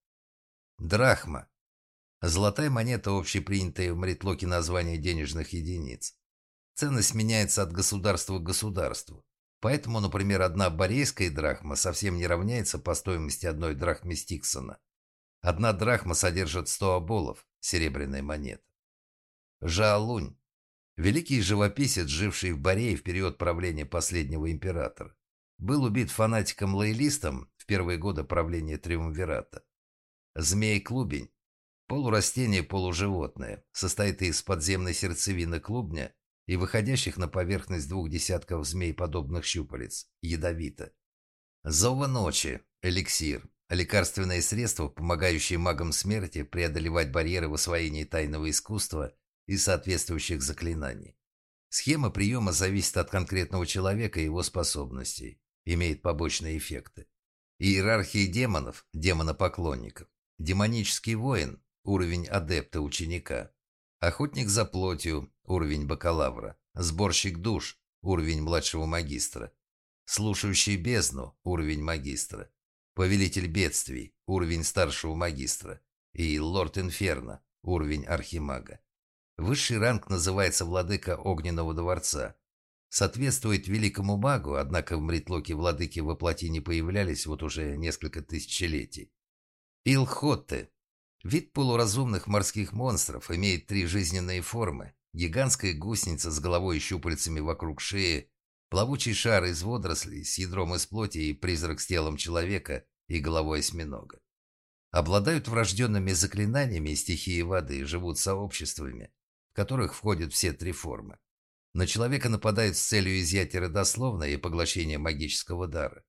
Драхма – золотая монета, общепринятое в Мритлоке название денежных единиц. Ценность меняется от государства к государству. Поэтому, например, одна борейская драхма совсем не равняется по стоимости одной драхмы Стиксона. Одна драхма содержит сто оболов, серебряной монеты. Жаолунь – великий живописец, живший в Борее в период правления последнего императора. Был убит фанатиком-лоялистом в первые годы правления Триумвирата. Змей-клубень – полурастение, полуживотное, состоит из подземной сердцевины клубня и выходящих на поверхность двух десятков змей-подобных щупалец, ядовито. Зова ночи – эликсир, лекарственное средство, помогающее магам смерти преодолевать барьеры в освоении тайного искусства и соответствующих заклинаний. Схема приема зависит от конкретного человека и его способностей, имеет побочные эффекты. Иерархия демонов – демонопоклонников. Демонический воин – уровень адепта ученика. Охотник за плотью – уровень бакалавра. Сборщик душ – уровень младшего магистра. Слушающий бездну – уровень магистра. Повелитель бедствий – уровень старшего магистра. И лорд Инферно – уровень архимага. Высший ранг называется владыка огненного дворца. Соответствует великому магу, однако в Мритлоке владыки воплоти не появлялись вот уже несколько тысячелетий. Илхотты. Вид полуразумных морских монстров, имеет три жизненные формы. Гигантская гусеница с головой и щупальцами вокруг шеи, плавучий шар из водорослей с ядром из плоти и призрак с телом человека и головой осьминога. Обладают врожденными заклинаниями стихии воды и живут сообществами, в которых входят все три формы. На человека нападают с целью изъятия родословной и поглощения магического дара.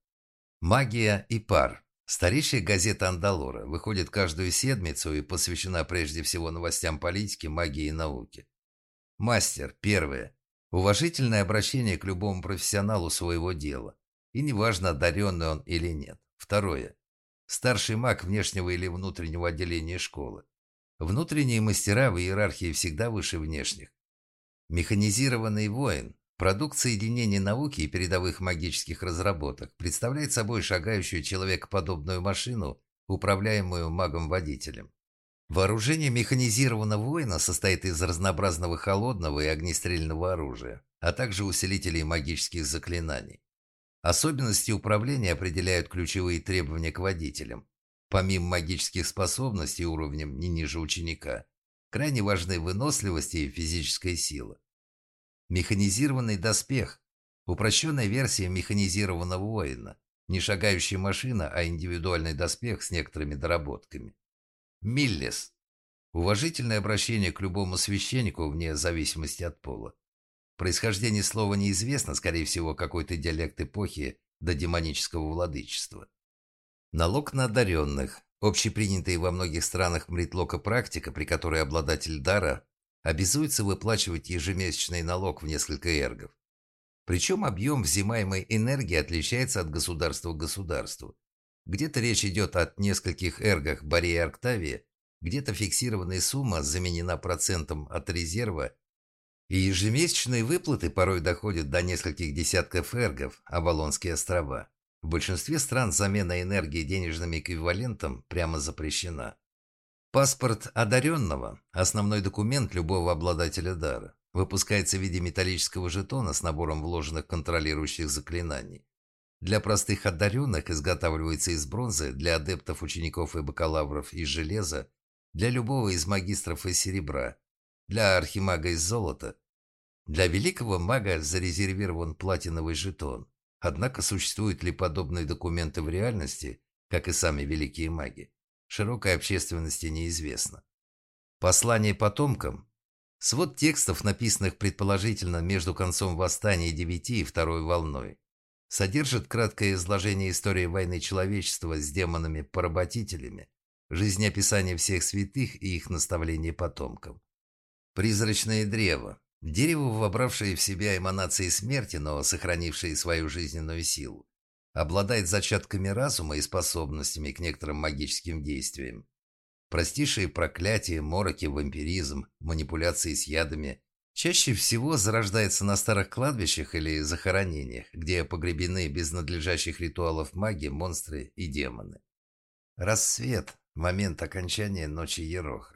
Магия и пар. Старейшая газета Андалора выходит каждую седмицу и посвящена прежде всего новостям политики, магии и науки. Мастер. Первое. Уважительное обращение к любому профессионалу своего дела. И неважно, одаренный он или нет. Второе. Старший маг внешнего или внутреннего отделения школы. Внутренние мастера в иерархии всегда выше внешних. Механизированный воин. Продукт соединения науки и передовых магических разработок представляет собой шагающую человекоподобную машину, управляемую магом-водителем. Вооружение механизированного воина состоит из разнообразного холодного и огнестрельного оружия, а также усилителей магических заклинаний. Особенности управления определяют ключевые требования к водителям. Помимо магических способностей уровнем не ниже ученика, крайне важны выносливость и физическая сила. Механизированный доспех – упрощенная версия механизированного воина, не шагающая машина, а индивидуальный доспех с некоторыми доработками. Миллес – уважительное обращение к любому священнику вне зависимости от пола. Происхождение слова неизвестно, скорее всего, какой-то диалект эпохи до демонического владычества. Налог на одаренных – общепринятая во многих странах Мритлока практика, при которой обладатель дара обязуется выплачивать ежемесячный налог в несколько эргов. Причем объем взимаемой энергии отличается от государства к государству. Где-то речь идет о нескольких эргах Бореи и Арктавии, где-то фиксированная сумма заменена процентом от резерва, и ежемесячные выплаты порой доходят до нескольких десятков эргов, Авалонские острова. В большинстве стран замена энергии денежным эквивалентом прямо запрещена. Паспорт одаренного – основной документ любого обладателя дара. Выпускается в виде металлического жетона с набором вложенных контролирующих заклинаний. Для простых одаренных изготавливается из бронзы, для адептов, учеников и бакалавров из железа, для любого из магистров из серебра, для архимага из золота. Для великого мага зарезервирован платиновый жетон. Однако существуют ли подобные документы в реальности, как и сами великие маги, широкой общественности неизвестно. Послание потомкам. Свод текстов, написанных предположительно между концом восстания девяти и второй волной, содержит краткое изложение истории войны человечества с демонами-поработителями, жизнеописание всех святых и их наставление потомкам. Призрачное древо. Дерево, вобравшее в себя эманации смерти, но сохранившее свою жизненную силу, обладает зачатками разума и способностями к некоторым магическим действиям. Простейшие проклятия, мороки, вампиризм, манипуляции с ядами чаще всего зарождается на старых кладбищах или захоронениях, где погребены без надлежащих ритуалов маги, монстры и демоны. Рассвет. Момент окончания ночи Ероха.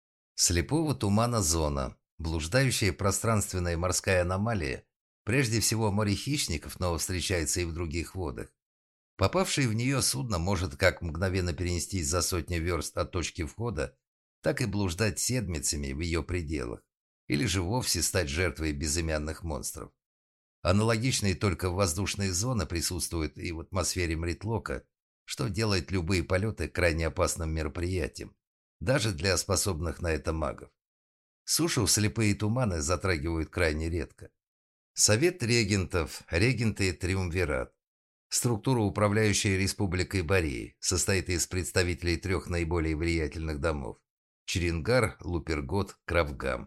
Слепого тумана зона. Блуждающая пространственная морская аномалия. Прежде всего море хищников, но встречается и в других водах. Попавшее в нее судно может как мгновенно перенестись за сотни верст от точки входа, так и блуждать седмицами в ее пределах, или же вовсе стать жертвой безымянных монстров. Аналогичные только воздушные зоны присутствуют и в атмосфере Мритлока, что делает любые полеты крайне опасным мероприятием, даже для способных на это магов. Сушу слепые туманы затрагивают крайне редко. Совет регентов, регенты Триумвират. Структура, управляющая Республикой Бореи, состоит из представителей трех наиболее влиятельных домов – Черенгар, Лупергот, Кравгам.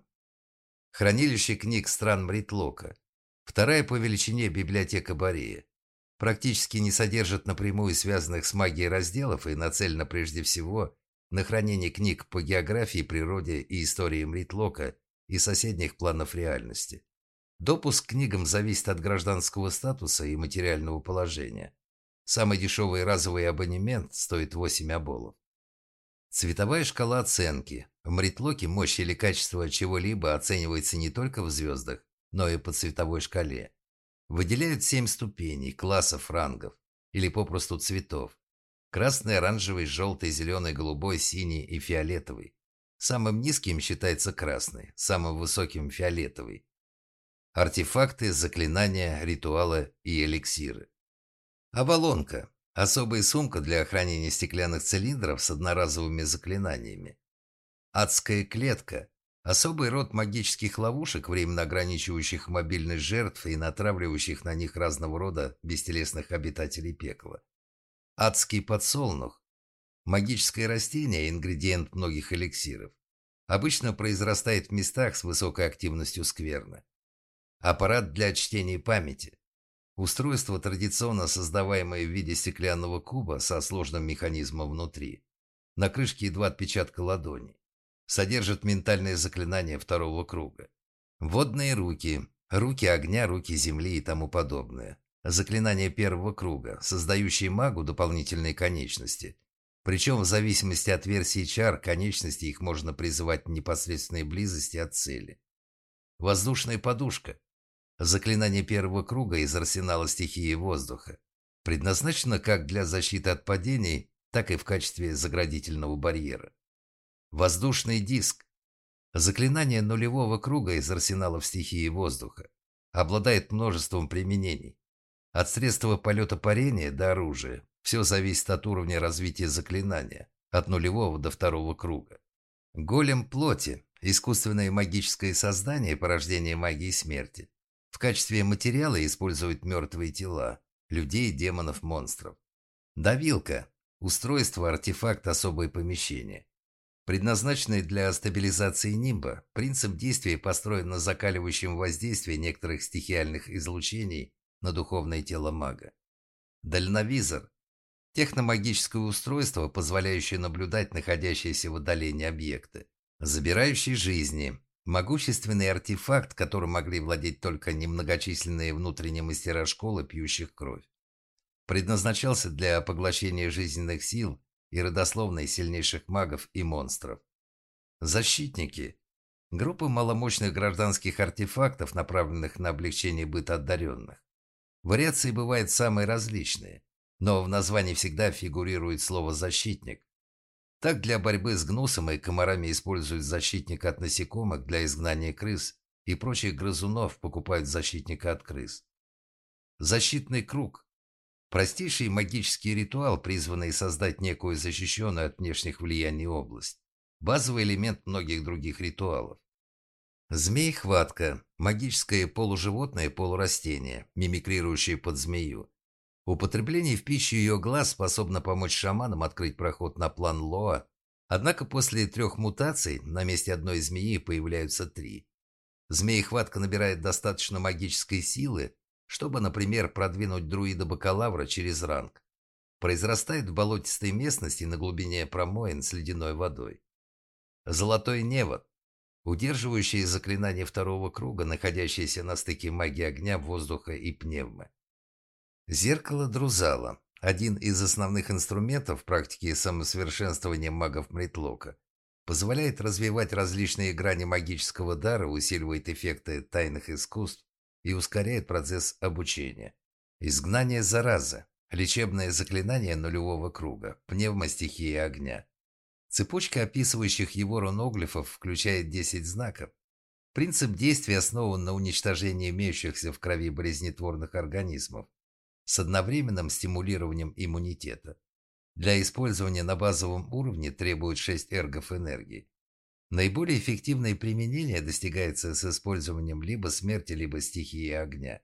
Хранилище книг стран Мритлока. Вторая по величине библиотека Бореи. Практически не содержит напрямую связанных с магией разделов и нацелена прежде всего на хранение книг по географии, природе и истории Мритлока и соседних планов реальности. Допуск к книгам зависит от гражданского статуса и материального положения. Самый дешевый разовый абонемент стоит восемь оболов. Цветовая шкала оценки. В Мритлоке мощь или качество чего-либо оценивается не только в звездах, но и по цветовой шкале. Выделяют семь ступеней, классов, рангов, или попросту цветов. Красный, оранжевый, желтый, зеленый, голубой, синий и фиолетовый. Самым низким считается красный, самым высоким – фиолетовый. Артефакты, заклинания, ритуалы и эликсиры. Оболонка. Особая сумка для хранения стеклянных цилиндров с одноразовыми заклинаниями. Адская клетка. Особый род магических ловушек, временно ограничивающих мобильность жертв и натравливающих на них разного рода бестелесных обитателей пекла. Адский подсолнух. Магическое растение – ингредиент многих эликсиров. Обычно произрастает в местах с высокой активностью скверны. Аппарат для чтения памяти. Устройство, традиционно создаваемое в виде стеклянного куба со сложным механизмом внутри. На крышке два отпечатка ладони. Содержит ментальные заклинания второго круга. Водные руки. Руки огня, руки земли и тому подобное. Заклинания первого круга, создающие магу дополнительные конечности. Причем в зависимости от версии чар, конечности их можно призывать в непосредственной близости от цели. Воздушная подушка. Заклинание первого круга из арсенала стихии воздуха. Предназначено как для защиты от падений, так и в качестве заградительного барьера. Воздушный диск. Заклинание нулевого круга из арсеналов стихии воздуха. Обладает множеством применений. От средства полета парения до оружия. Все зависит от уровня развития заклинания. От нулевого до второго круга. Голем плоти. Искусственное магическое создание, порождение магии смерти. В качестве материала используют мертвые тела, людей, демонов, монстров. Давилка. Устройство, артефакт, особое помещение. Предназначенный для стабилизации нимба, принцип действия построен на закаливающем воздействии некоторых стихиальных излучений на духовное тело мага. Дальновизор. Техномагическое устройство, позволяющее наблюдать находящиеся в отдалении объекты. Забирающий жизни. Могущественный артефакт, которым могли владеть только немногочисленные внутренние мастера школы, пьющих кровь. Предназначался для поглощения жизненных сил и родословной сильнейших магов и монстров. Защитники. Группа маломощных гражданских артефактов, направленных на облегчение быта одаренных. Вариации бывают самые различные, но в названии всегда фигурирует слово «защитник». Так для борьбы с гнусом и комарами используют защитника от насекомых, для изгнания крыс и прочих грызунов покупают защитника от крыс. Защитный круг. Простейший магический ритуал, призванный создать некую защищенную от внешних влияний область. Базовый элемент многих других ритуалов. Змей-хватка. Магическое полуживотное, полурастение, мимикрирующее под змею. Употребление в пищу ее глаз способно помочь шаманам открыть проход на план Лоа, однако после трех мутаций на месте одной змеи появляются три. Змеи-хватка набирает достаточно магической силы, чтобы, например, продвинуть друида-бакалавра через ранг. Произрастает в болотистой местности на глубине промоин с ледяной водой. Золотой невод. Удерживающее заклинание второго круга, находящееся на стыке магии огня, воздуха и пневмы. Зеркало Друзала. Один из основных инструментов в практике самосовершенствования магов Мритлока. Позволяет развивать различные грани магического дара, усиливает эффекты тайных искусств и ускоряет процесс обучения. Изгнание заразы. Лечебное заклинание нулевого круга. Пневмостихия огня. Цепочка описывающих его руноглифов включает десять знаков. Принцип действия основан на уничтожении имеющихся в крови болезнетворных организмов с одновременным стимулированием иммунитета. Для использования на базовом уровне требует шесть эргов энергии. Наиболее эффективное применение достигается с использованием либо смерти, либо стихии огня.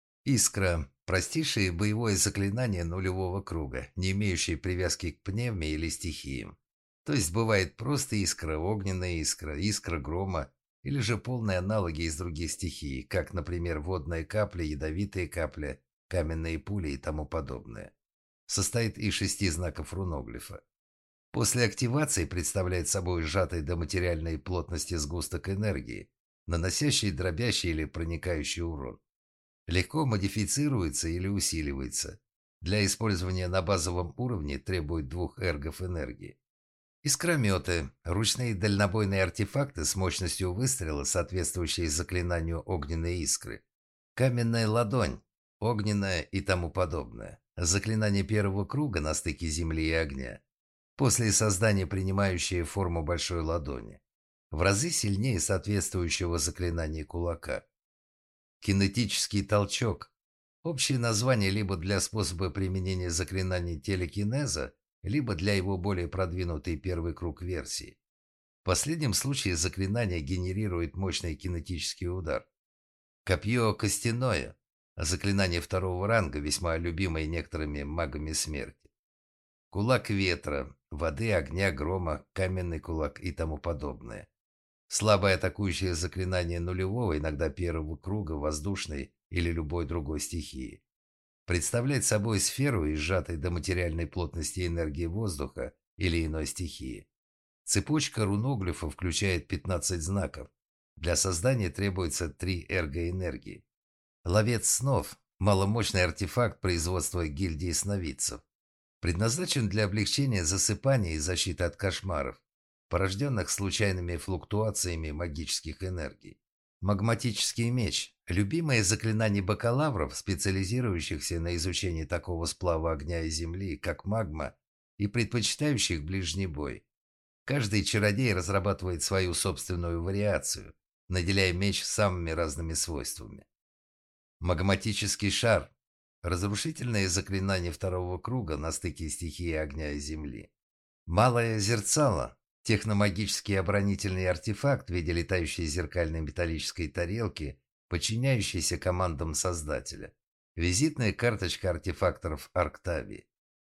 Искра – простейшее боевое заклинание нулевого круга, не имеющее привязки к пневме или стихиям. То есть бывает просто искра, огненная искра, искра грома или же полные аналоги из других стихий, как, например, водная капля, ядовитая капля, каменные пули и тому подобное. Состоит из шести знаков руноглифа. После активации представляет собой сжатый до материальной плотности сгусток энергии, наносящий дробящий или проникающий урон. Легко модифицируется или усиливается. Для использования на базовом уровне требует двух эргов энергии. Искрометы – ручные дальнобойные артефакты с мощностью выстрела, соответствующие заклинанию огненной искры. Каменная ладонь, огненная и тому подобное. Заклинание первого круга на стыке земли и огня. После создания принимающее форму большой ладони. В разы сильнее соответствующего заклинания кулака. Кинетический толчок. Общее название либо для способа применения заклинаний телекинеза, либо для его более продвинутой первый круг версии. В последнем случае заклинание генерирует мощный кинетический удар. Копье костяное. Заклинание второго ранга, весьма любимое некоторыми магами смерти. Кулак ветра, воды, огня, грома, каменный кулак и тому подобное. Слабое атакующее заклинание нулевого, иногда первого круга, воздушной или любой другой стихии. Представляет собой сферу из сжатой до материальной плотности энергии воздуха или иной стихии. Цепочка руноглифа включает пятнадцать знаков. Для создания требуется три эргоэнергии. Ловец снов – маломощный артефакт производства гильдии сновидцев. Предназначен для облегчения засыпания и защиты от кошмаров, порожденных случайными флуктуациями магических энергий. Магматический меч – любимое заклинание бакалавров, специализирующихся на изучении такого сплава огня и земли, как магма, и предпочитающих ближний бой. Каждый чародей разрабатывает свою собственную вариацию, наделяя меч самыми разными свойствами. Магматический шар – разрушительное заклинание второго круга на стыке стихии огня и земли. Малое зерцало – техномагический оборонительный артефакт в виде летающей зеркальной металлической тарелки, подчиняющейся командам создателя. Визитная карточка артефакторов Арктавии.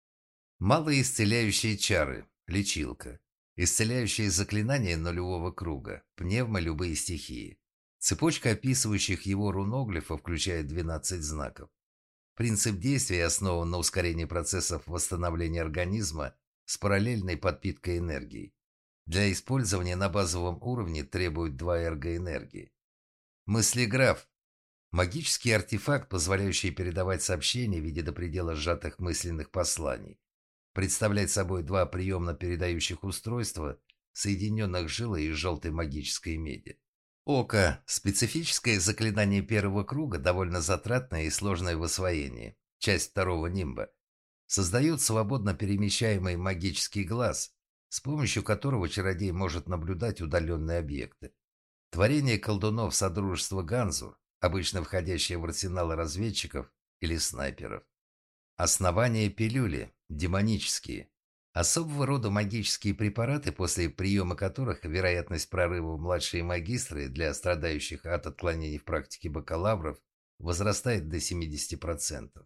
Малые исцеляющие чары. Лечилка. Исцеляющие заклинания нулевого круга. Пневмо любые стихии. Цепочка описывающих его руноглифов включает двенадцать знаков. Принцип действия основан на ускорении процессов восстановления организма с параллельной подпиткой энергии. Для использования на базовом уровне требует два эргоэнергии. Мыслеграф. Магический артефакт, позволяющий передавать сообщения в виде до предела сжатых мысленных посланий. Представляет собой два приемно-передающих устройства, соединенных жилой из желтой магической меди. Око – специфическое заклинание первого круга, довольно затратное и сложное в освоении. Часть второго нимба. Создает свободно перемещаемый магический глаз, с помощью которого чародей может наблюдать удаленные объекты. Творение колдунов Содружества Ганзур, обычно входящее в арсеналы разведчиков или снайперов. Основание пилюли – демонические. Особого рода магические препараты, после приема которых вероятность прорыва в младшие магистры для страдающих от отклонений в практике бакалавров возрастает до семидесяти процентов.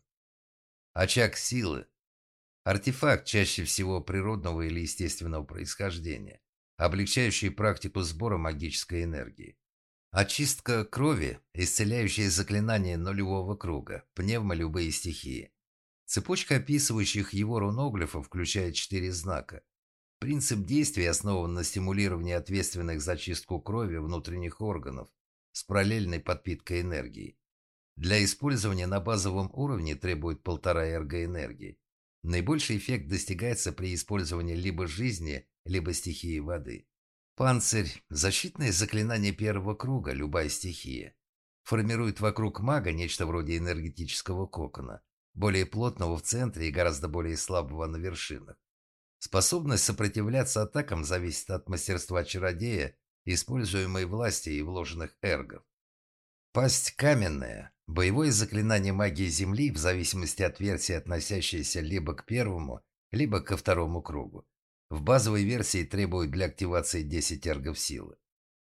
Очаг силы. Артефакт, чаще всего природного или естественного происхождения, облегчающий практику сбора магической энергии. Очистка крови, исцеляющее заклинание нулевого круга, пневмо любые стихии. Цепочка описывающих его руноглифов включает четыре знака. Принцип действия основан на стимулировании ответственных за чистку крови внутренних органов с параллельной подпиткой энергии. Для использования на базовом уровне требует полтора эргоэнергии. Наибольший эффект достигается при использовании либо жизни, либо стихии воды. Панцирь – защитное заклинание первого круга, любая стихия. Формирует вокруг мага нечто вроде энергетического кокона, более плотного в центре и гораздо более слабого на вершинах. Способность сопротивляться атакам зависит от мастерства чародея, используемой власти и вложенных эргов. Пасть каменная – боевое заклинание магии Земли в зависимости от версии, относящейся либо к первому, либо ко второму кругу. В базовой версии требует для активации десять эргов силы.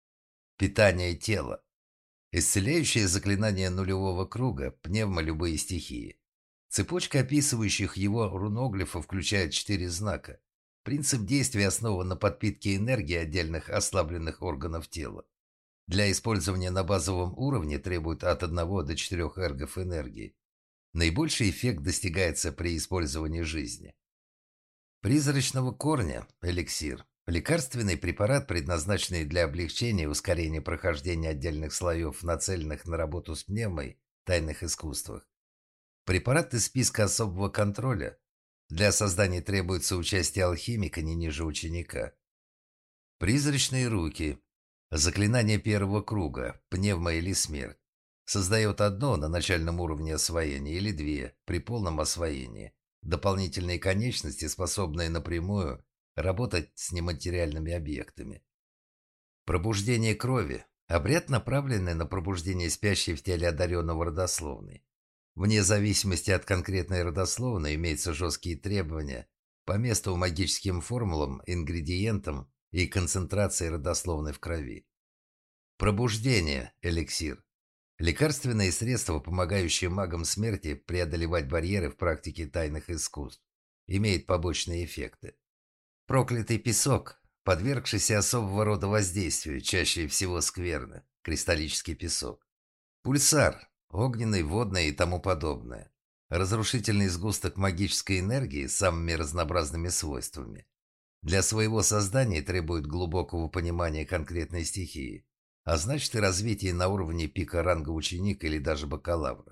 Питание тела. Исцеляющее заклинание нулевого круга, пневмо любые стихии. Цепочка описывающих его руноглифов включает четыре знака. Принцип действия основан на подпитке энергии отдельных ослабленных органов тела. Для использования на базовом уровне требует от одного до четырёх эргов энергии. Наибольший эффект достигается при использовании жизни. Призрачного корня, эликсир. Лекарственный препарат, предназначенный для облегчения и ускорения прохождения отдельных слоев, нацеленных на работу с пневмой в тайных искусствах. Препарат из списка особого контроля. Для создания требуется участие алхимика не ниже ученика. Призрачные руки. Заклинание первого круга, пневма или смерть. Создает одно на начальном уровне освоения или две при полном освоении. Дополнительные конечности, способные напрямую работать с нематериальными объектами. Пробуждение крови. Обряд, направленный на пробуждение спящей в теле одаренного родословной. Вне зависимости от конкретной родословной имеются жесткие требования по месту магическим формулам, ингредиентам и концентрации родословной в крови. Пробуждение, эликсир. Лекарственные средства, помогающие магам смерти преодолевать барьеры в практике тайных искусств, имеет побочные эффекты. Проклятый песок, подвергшийся особого рода воздействию, чаще всего скверны, кристаллический песок. Пульсар, огненный, водный и тому подобное. Разрушительный сгусток магической энергии с самыми разнообразными свойствами. Для своего создания требует глубокого понимания конкретной стихии, а значит и развития на уровне пика ранга ученика или даже бакалавра.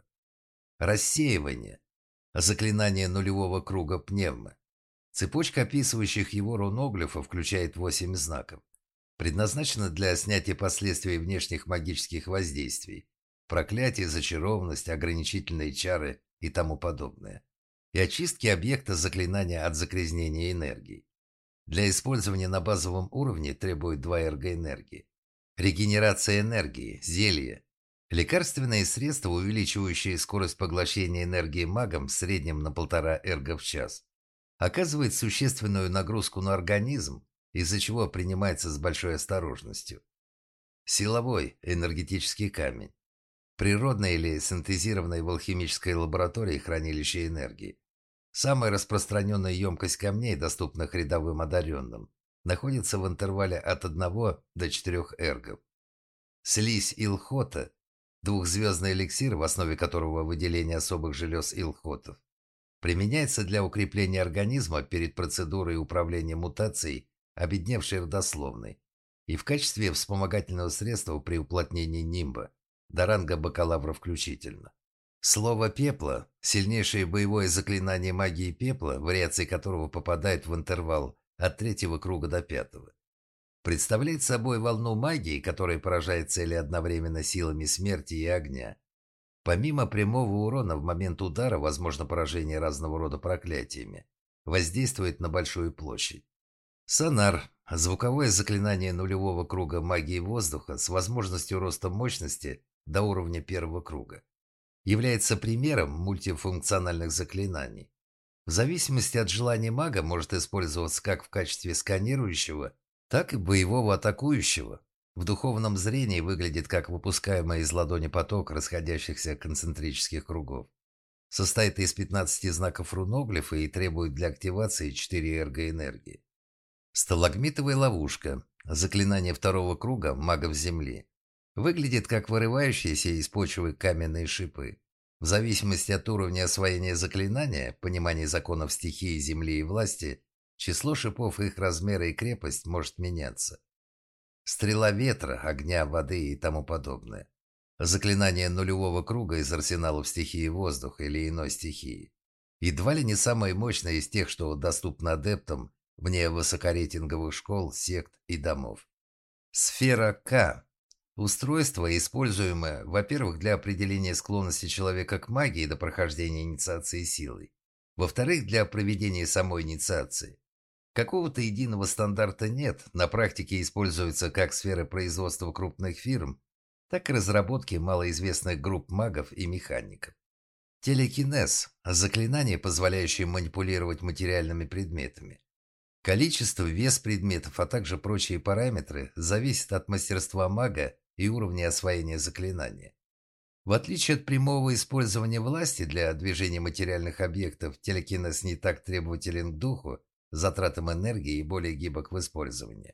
Рассеивание. Заклинание нулевого круга пневма. Цепочка описывающих его руноглифов включает восемь знаков. Предназначена для снятия последствий внешних магических воздействий, проклятия, зачарованность, ограничительные чары и тому подобное. И очистки объекта заклинания от загрязнения энергии. Для использования на базовом уровне требует два эргоэнергии. Регенерация энергии, зелье. Лекарственные средства, увеличивающие скорость поглощения энергии магом в среднем на полтора эрга в час. Оказывает существенную нагрузку на организм, из-за чего принимается с большой осторожностью. Силовой энергетический камень. Природное или синтезированное в алхимической лаборатории хранилище энергии. Самая распространенная емкость камней, доступных рядовым одаренным, находится в интервале от одного до четырёх эргов. Слизь илхота, двухзвездный эликсир, в основе которого выделение особых желез илхотов, применяется для укрепления организма перед процедурой управления мутацией обедневшей родословной и в качестве вспомогательного средства при уплотнении нимба до ранга бакалавра включительно. Слово «пепла» – сильнейшее боевое заклинание магии пепла, вариации которого попадают в интервал от третьего круга до пятого. Представляет собой волну магии, которая поражает цели одновременно силами смерти и огня. Помимо прямого урона в момент удара, возможно поражение разного рода проклятиями, воздействует на большую площадь. Сонар – звуковое заклинание нулевого круга магии воздуха с возможностью роста мощности до уровня первого круга. является примером мультифункциональных заклинаний. В зависимости от желания мага может использоваться как в качестве сканирующего, так и боевого атакующего. В духовном зрении выглядит как выпускаемый из ладони поток расходящихся концентрических кругов. Состоит из пятнадцати знаков руноглифа и требует для активации четыре эргоэнергии. Сталагмитовая ловушка. Заклинание второго круга магов Земли. Выглядит как вырывающиеся из почвы каменные шипы. В зависимости от уровня освоения заклинания, понимания законов стихии, земли и власти, число шипов, их размеры и крепость может меняться. Стрела ветра, огня, воды и тому подобное. Заклинание нулевого круга из арсеналов стихии воздуха или иной стихии. Едва ли не самое мощное из тех, что доступно адептам вне высокорейтинговых школ, сект и домов. Сфера К. Устройство, используемое, во-первых, для определения склонности человека к магии до прохождения инициации силой. Во-вторых, для проведения самой инициации. Какого-то единого стандарта нет, на практике используется как сфера производства крупных фирм, так и разработки малоизвестных групп магов и механиков. Телекинез – заклинание, позволяющее манипулировать материальными предметами. Количество, вес предметов, а также прочие параметры зависят от мастерства мага и уровня освоения заклинания. В отличие от прямого использования власти для движения материальных объектов, телекинез не так требователен к духу, затратам энергии и более гибок в использовании.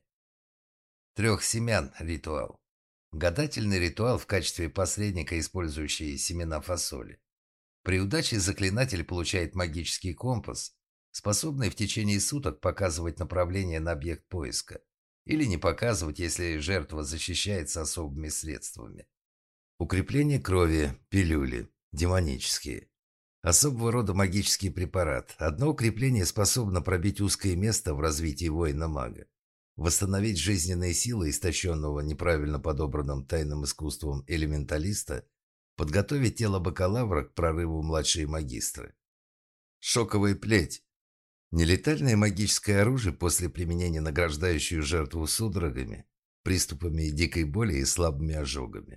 Трех семян ритуал. Гадательный ритуал в качестве посредника, использующий семена фасоли. При удаче заклинатель получает магический компас, способный в течение суток показывать направление на объект поиска, или не показывать, если жертва защищается особыми средствами. Укрепление крови, пилюли, демонические. Особого рода магический препарат. Одно укрепление способно пробить узкое место в развитии воина-мага, восстановить жизненные силы истощенного неправильно подобранным тайным искусством элементалиста, подготовить тело бакалавра к прорыву младшей магистры. Шоковая плеть. Нелетальное магическое оружие, после применения награждающее жертву судорогами, приступами дикой боли и слабыми ожогами.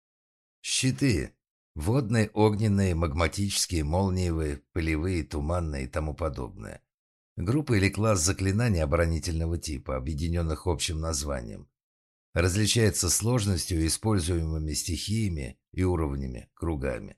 Щиты. Водные, огненные, магматические, молниевые, пылевые, туманные и тому подобное. Группа или класс заклинаний оборонительного типа, объединенных общим названием. Различается сложностью, используемыми стихиями и уровнями, кругами.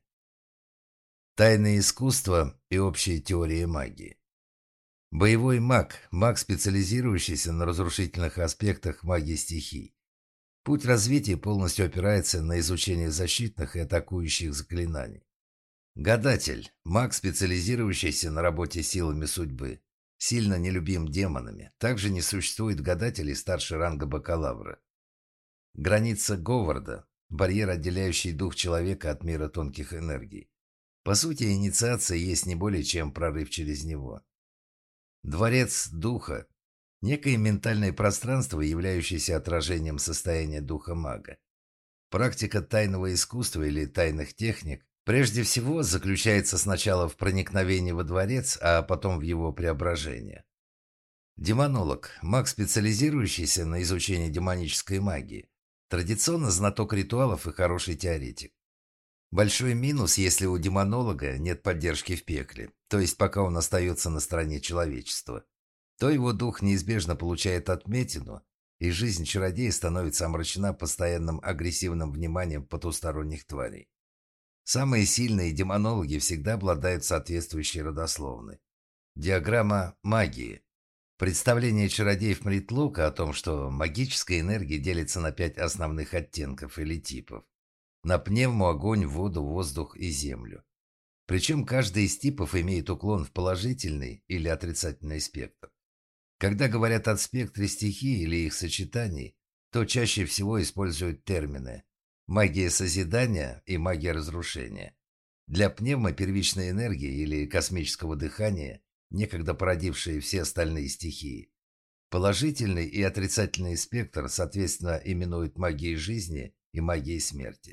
Тайное искусство и общие теории магии. Боевой маг – маг, специализирующийся на разрушительных аспектах магии стихий. Путь развития полностью опирается на изучение защитных и атакующих заклинаний. Гадатель – маг, специализирующийся на работе силами судьбы. Сильно нелюбим демонами. Также не существует гадателей старше ранга бакалавра. Граница Говарда – барьер, отделяющий дух человека от мира тонких энергий. По сути, инициация есть не более чем прорыв через него. Дворец духа – некое ментальное пространство, являющееся отражением состояния духа мага. Практика тайного искусства или тайных техник прежде всего заключается сначала в проникновении во дворец, а потом в его преображение. Демонолог – маг, специализирующийся на изучении демонической магии. Традиционно знаток ритуалов и хороший теоретик. Большой минус, если у демонолога нет поддержки в пекле, то есть пока он остается на стороне человечества, то его дух неизбежно получает отметину, и жизнь чародея становится омрачена постоянным агрессивным вниманием потусторонних тварей. Самые сильные демонологи всегда обладают соответствующей родословной. Диаграмма магии. Представление чародеев Мритлока о том, что магическая энергия делится на пять основных оттенков или типов. На пневму, огонь, воду, воздух и землю. Причем каждый из типов имеет уклон в положительный или отрицательный спектр. Когда говорят о спектре стихий или их сочетаний, то чаще всего используют термины «магия созидания» и «магия разрушения». Для пневмо первичной энергии или космического дыхания, некогда породившие все остальные стихии. Положительный и отрицательный спектр, соответственно, именуют магией жизни и магией смерти.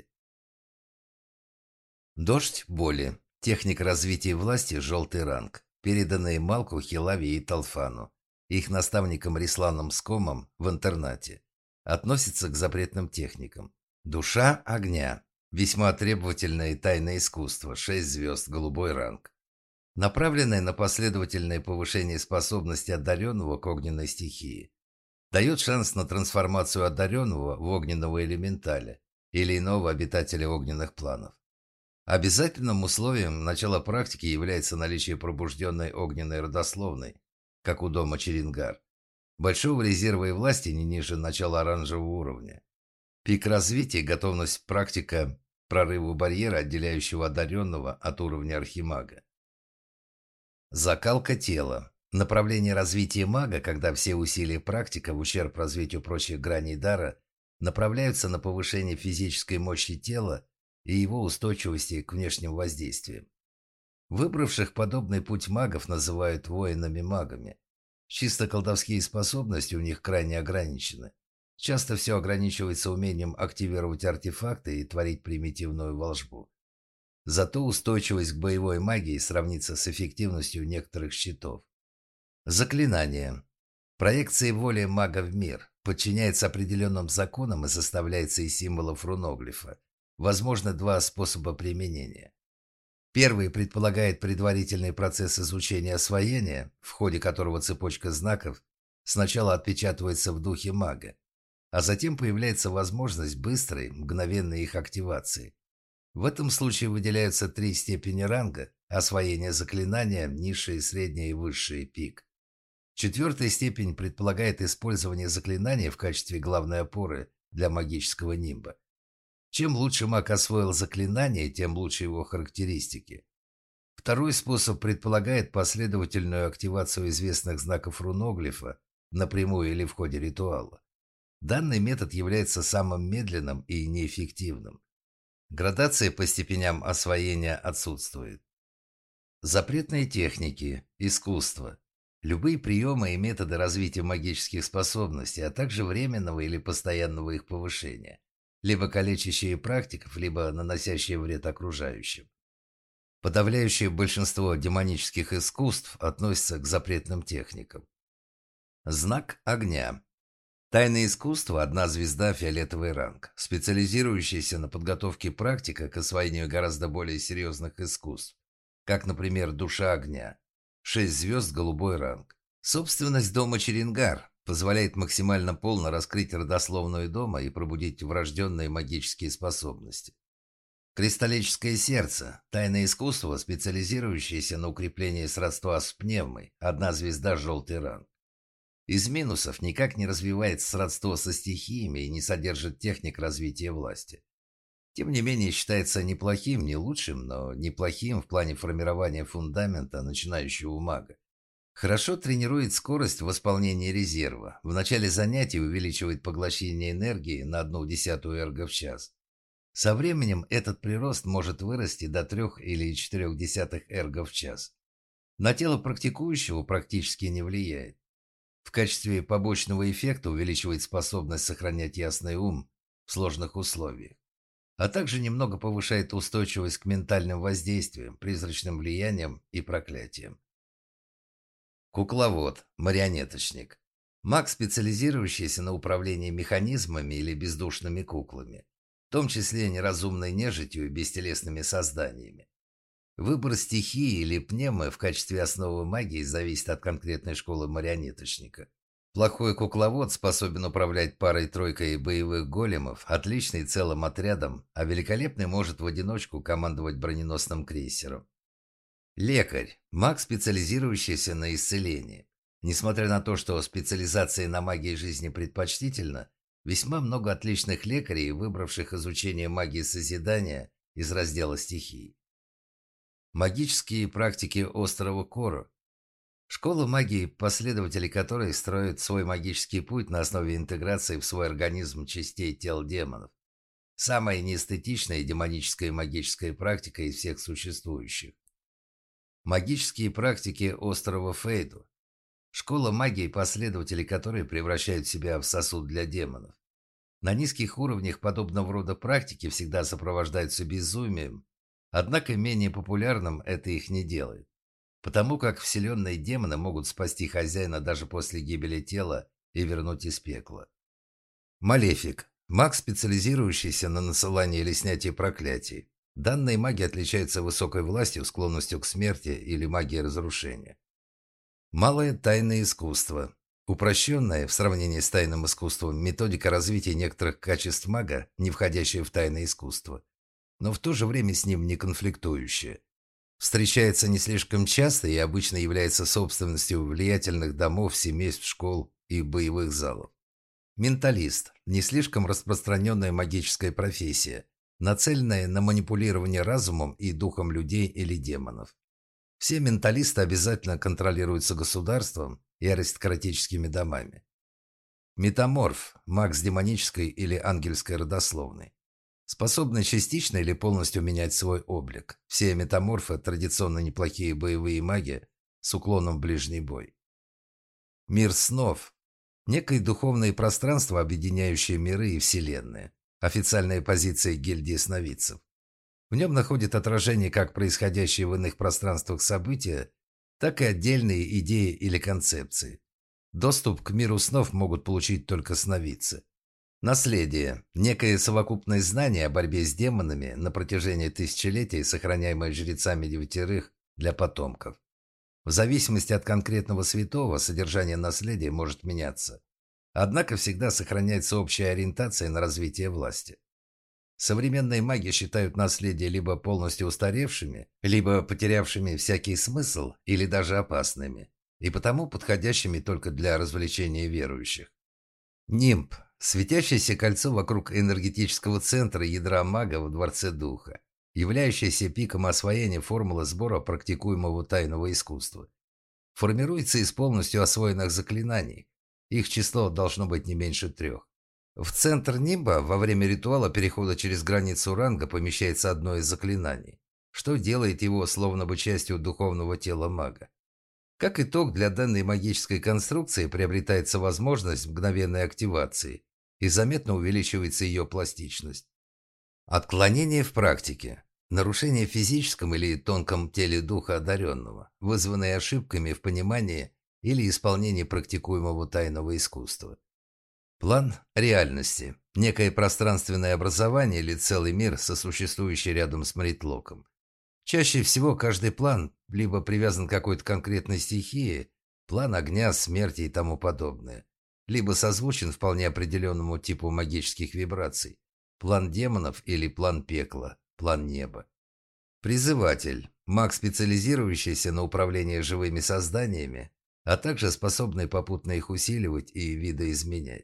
Дождь боли. Техника развития власти «Желтый ранг», переданные Малку, Хилави и Талфану, их наставникам Рисланом Скомом в интернате, относится к запретным техникам. Душа огня. Весьма требовательное и тайное искусство, шесть звезд, голубой ранг. Направленное на последовательное повышение способности одаренного к огненной стихии. Дает шанс на трансформацию одаренного в огненного элементаля или иного обитателя огненных планов. Обязательным условием начала практики является наличие пробужденной огненной родословной, как у дома Черенгар, большого резерва и власти не ниже начала оранжевого уровня. Пик развития, готовность практика прорыву барьера, отделяющего одаренного от уровня архимага. Закалка тела. Направление развития мага, когда все усилия практика в ущерб развитию прочих граней дара направляются на повышение физической мощи тела и его устойчивости к внешним воздействиям. Выбравших подобный путь магов называют воинами-магами. Чисто колдовские способности у них крайне ограничены. Часто все ограничивается умением активировать артефакты и творить примитивную волшбу. Зато устойчивость к боевой магии сравнится с эффективностью некоторых щитов. Заклинание. Проекция воли мага в мир подчиняется определенным законам и составляется из символов руноглифа. Возможно два способа применения. Первый предполагает предварительный процесс изучения освоения, в ходе которого цепочка знаков сначала отпечатывается в духе мага, а затем появляется возможность быстрой, мгновенной их активации. В этом случае выделяются три степени ранга: освоение заклинания, низшее, среднее и высшее, пик. Четвертая степень предполагает использование заклинания в качестве главной опоры для магического нимба. Чем лучше маг освоил заклинание, тем лучше его характеристики. Второй способ предполагает последовательную активацию известных знаков руноглифа напрямую или в ходе ритуала. Данный метод является самым медленным и неэффективным. Градация по степеням освоения отсутствует. Запретные техники, искусство. Любые приемы и методы развития магических способностей, а также временного или постоянного их повышения. Либо калечащие практиков, либо наносящие вред окружающим. Подавляющее большинство демонических искусств относится к запретным техникам. Знак огня. Тайное искусство – одна звезда, фиолетовый ранг, специализирующаяся на подготовке практика к освоению гораздо более серьезных искусств, как, например, душа огня, шесть звезд, голубой ранг. Собственность дома Черенгар позволяет максимально полно раскрыть родословную дома и пробудить врожденные магические способности. Кристаллическое сердце – тайное искусство, специализирующееся на укреплении сродства с пневмой, одна звезда, желтый ранг. Из минусов никак не развивает сродство со стихиями и не содержит техник развития власти. Тем не менее, считается неплохим, не лучшим, но неплохим в плане формирования фундамента начинающего мага. Хорошо тренирует скорость восполнения резерва. В начале занятий увеличивает поглощение энергии на одну десятую эрго в час. Со временем этот прирост может вырасти до трех или четырех десятых эрго в час. На тело практикующего практически не влияет. В качестве побочного эффекта увеличивает способность сохранять ясный ум в сложных условиях, а также немного повышает устойчивость к ментальным воздействиям, призрачным влияниям и проклятиям. Кукловод, марионеточник. Маг, специализирующийся на управлении механизмами или бездушными куклами, в том числе неразумной нежитью и бестелесными созданиями. Выбор стихии или пневмы в качестве основы магии зависит от конкретной школы марионеточника. Плохой кукловод способен управлять парой-тройкой боевых големов, отличный целым отрядом, а великолепный может в одиночку командовать броненосным крейсером. Лекарь – маг, специализирующийся на исцелении. Несмотря на то, что специализация на магии жизни предпочтительна, весьма много отличных лекарей, выбравших изучение магии созидания из раздела стихий. Магические практики острова Коро. Школа магии, последователи которой строят свой магический путь на основе интеграции в свой организм частей тел демонов. Самая неэстетичная демоническая магическая практика из всех существующих. Магические практики острова Фейду. Школа магии, последователи которой превращают себя в сосуд для демонов. На низких уровнях подобного рода практики всегда сопровождаются безумием, однако менее популярным это их не делает, потому как вселенные демоны могут спасти хозяина даже после гибели тела и вернуть из пекла. Малефик. Маг, специализирующийся на насылании или снятии проклятий. Данные маги отличаются высокой властью, склонностью к смерти или магией разрушения. Малое тайное искусство. Упрощенная в сравнении с тайным искусством методика развития некоторых качеств мага, не входящая в тайное искусство, но в то же время с ним не конфликтующая. Встречается не слишком часто и обычно является собственностью влиятельных домов, семейств, школ и боевых залов. Менталист – не слишком распространенная магическая профессия, нацеленная на манипулирование разумом и духом людей или демонов. Все менталисты обязательно контролируются государством и аристократическими домами. Метаморф – маг с демонической или ангельской родословной. Способный частично или полностью менять свой облик. Все метаморфы – традиционно неплохие боевые маги с уклоном в ближний бой. Мир снов – некое духовное пространство, объединяющее миры и вселенные. Официальная позиция гильдии сновидцев. В нем находит отражение как происходящие в иных пространствах события, так и отдельные идеи или концепции. Доступ к миру снов могут получить только сновидцы. Наследие – некое совокупное знание о борьбе с демонами на протяжении тысячелетий, сохраняемое жрецами девятерых для потомков. В зависимости от конкретного святого содержание наследия может меняться. Однако всегда сохраняется общая ориентация на развитие власти. Современные маги считают наследие либо полностью устаревшими, либо потерявшими всякий смысл или даже опасными, и потому подходящими только для развлечения верующих. Нимб – светящееся кольцо вокруг энергетического центра ядра мага в Дворце Духа, являющееся пиком освоения формулы сбора практикуемого тайного искусства. Формируется из полностью освоенных заклинаний. Их число должно быть не меньше трех. В центр нимба во время ритуала перехода через границу ранга помещается одно из заклинаний, что делает его словно бы частью духовного тела мага. Как итог, для данной магической конструкции приобретается возможность мгновенной активации и заметно увеличивается ее пластичность. Отклонение в практике. Нарушение в физическом или тонком теле духа одаренного, вызванные ошибками в понимании или исполнении практикуемого тайного искусства. План реальности. Некое пространственное образование или целый мир, сосуществующий рядом с Мритлоком. Чаще всего каждый план либо привязан к какой-то конкретной стихии, план огня, смерти и тому подобное, либо созвучен вполне определенному типу магических вибраций, план демонов или план пекла, план неба. Призыватель. Маг, специализирующийся на управлении живыми созданиями, а также способный попутно их усиливать и видоизменять.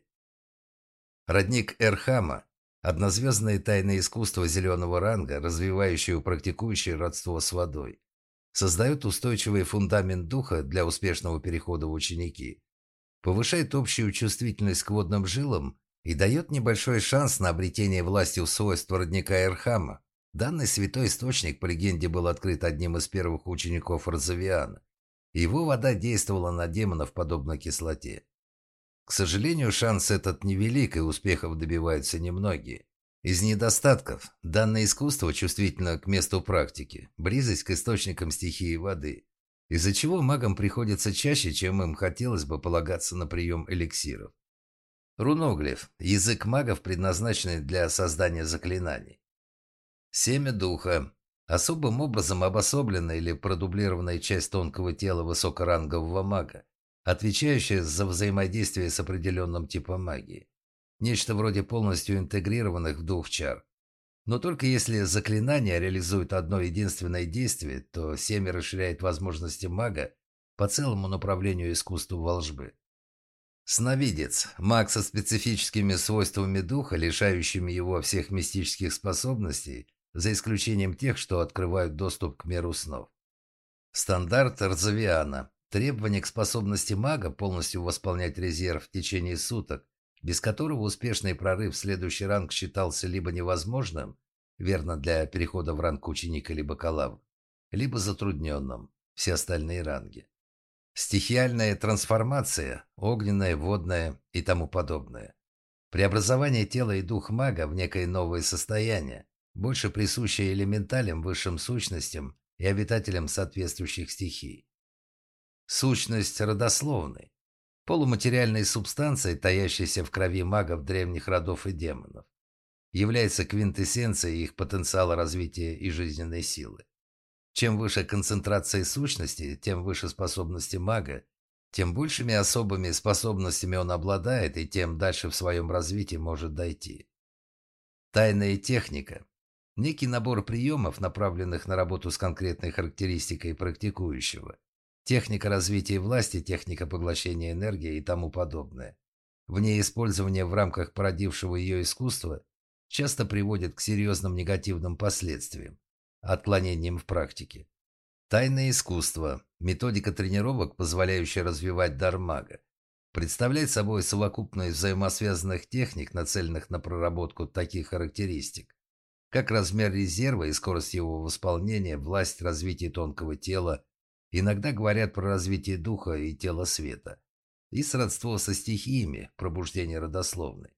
Родник Эрхама – однозвездное тайное искусство зеленого ранга, развивающее и практикующее родство с водой. Создает устойчивый фундамент духа для успешного перехода в ученики. Повышает общую чувствительность к водным жилам и дает небольшой шанс на обретение власти свойств родника Эрхама. Данный святой источник, по легенде, был открыт одним из первых учеников Розавиана. Его вода действовала на демонов подобно кислоте. К сожалению, шанс этот невелик, и успехов добиваются немногие. Из недостатков – данное искусство чувствительно к месту практики, близость к источникам стихии воды, из-за чего магам приходится чаще, чем им хотелось бы, полагаться на прием эликсиров. Руноглиф – язык магов, предназначенный для создания заклинаний. Семя духа – особым образом обособленная или продублированная часть тонкого тела высокорангового мага, отвечающая за взаимодействие с определенным типом магии. Нечто вроде полностью интегрированных в дух чар. Но только если заклинание реализует одно единственное действие, то семя расширяет возможности мага по целому направлению искусства волжбы. Сновидец – маг со специфическими свойствами духа, лишающими его всех мистических способностей, за исключением тех, что открывают доступ к миру снов. Стандарт Розавиана. Требование к способности мага полностью восполнять резерв в течение суток, без которого успешный прорыв в следующий ранг считался либо невозможным, верно для перехода в ранг ученика или бакалавра, либо затрудненным, все остальные ранги. Стихиальная трансформация, огненная, водная и тому подобное. Преобразование тела и дух мага в некое новое состояние, больше присущее элементалям, высшим сущностям и обитателям соответствующих стихий. Сущность родословной. Полуматериальной субстанцией, таящейся в крови магов древних родов и демонов, является квинтэссенцией их потенциала развития и жизненной силы. Чем выше концентрация сущности, тем выше способности мага, тем большими особыми способностями он обладает и тем дальше в своем развитии может дойти. Тайная техника. Некий набор приемов, направленных на работу с конкретной характеристикой практикующего. Техника развития власти, техника поглощения энергии и тому подобное. В ней использование в рамках породившего ее искусства часто приводит к серьезным негативным последствиям, отклонениям в практике. Тайное искусство – методика тренировок, позволяющая развивать дар мага. Представляет собой совокупность взаимосвязанных техник, нацеленных на проработку таких характеристик, как размер резерва и скорость его восполнения, власть развития тонкого тела, иногда говорят про развитие духа и тела света, и сродство со стихиями, пробуждение родословной.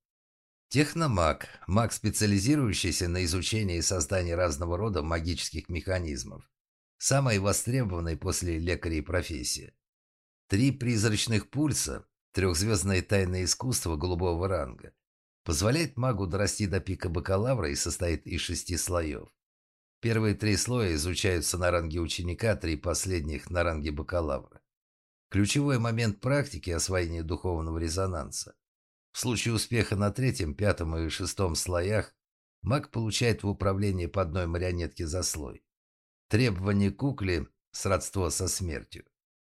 Техномаг – маг, специализирующийся на изучении и создании разного рода магических механизмов. Самая востребованная после лекарей профессия. Три призрачных пульса, трехзвездное тайное искусство голубого ранга, позволяет магу дорасти до пика бакалавра и состоит из шести слоев. Первые три слоя изучаются на ранге ученика, три последних на ранге бакалавра. Ключевой момент практики – освоение духовного резонанса. В случае успеха на третьем, пятом и шестом слоях маг получает в управлении по одной марионетке за слой. Требование кукле – сродство со смертью.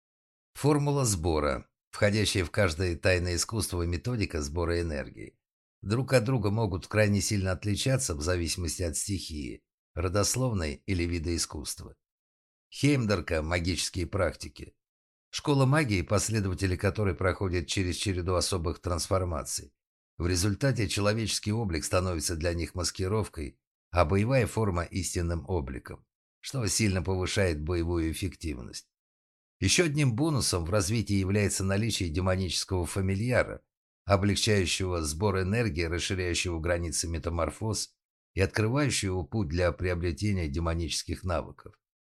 Формула сбора, входящая в каждое тайное искусство и методика сбора энергии, друг от друга могут крайне сильно отличаться в зависимости от стихии, родословной или вида искусства. Хеймдарка – магические практики. Школа магии, последователи которой проходят через череду особых трансформаций. В результате человеческий облик становится для них маскировкой, а боевая форма – истинным обликом, что сильно повышает боевую эффективность. Еще одним бонусом в развитии является наличие демонического фамильяра, облегчающего сбор энергии, расширяющего границы метаморфоз и открывающего путь для приобретения демонических навыков.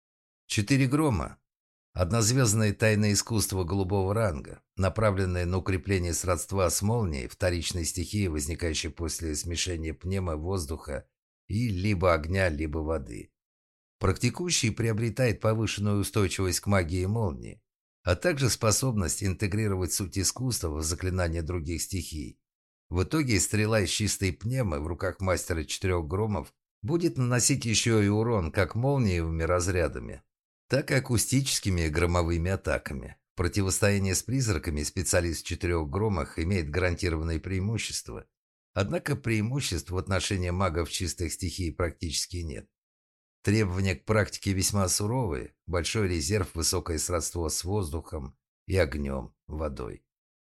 Четыре грома. Однозвездное тайное искусство голубого ранга, направленное на укрепление сродства с молнией, вторичной стихии, возникающей после смешения пневмо, воздуха и либо огня, либо воды. Практикующий приобретает повышенную устойчивость к магии молнии, а также способность интегрировать суть искусства в заклинания других стихий. В итоге стрела из чистой пневмы в руках мастера четырех громов будет наносить еще и урон как молниевыми разрядами, так и акустическими громовыми атаками. В противостоянии с призраками специалист в четырех громах имеет гарантированное преимущество, однако преимуществ в отношении магов чистых стихий практически нет. Требования к практике весьма суровые, большой резерв, высокое сродство с воздухом и огнем, водой.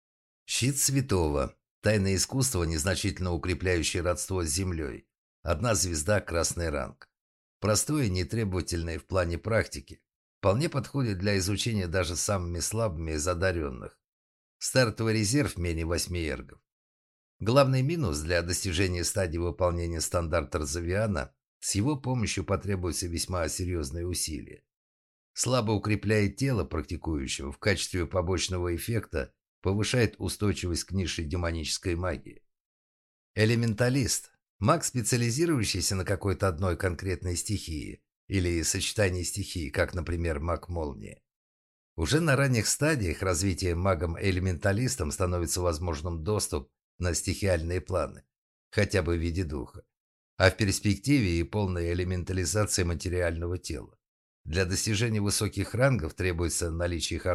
Щит святого. Тайное искусство, незначительно укрепляющее родство с землей. Одна звезда, красный ранг. Простое, нетребовательное в плане практики. Вполне подходит для изучения даже самыми слабыми из одаренных. Стартовый резерв менее восьми эргов. Главный минус для достижения стадии выполнения стандарта Розавиана – с его помощью потребуются весьма серьезные усилия. Слабо укрепляет тело практикующего, в качестве побочного эффекта повышает устойчивость к низшей демонической магии. Элементалист – маг, специализирующийся на какой-то одной конкретной стихии или сочетании стихий, как, например, маг молнии. Уже на ранних стадиях развития магом-элементалистом становится возможным доступ на стихиальные планы, хотя бы в виде духа, а в перспективе и полная элементализация материального тела. Для достижения высоких рангов требуется наличие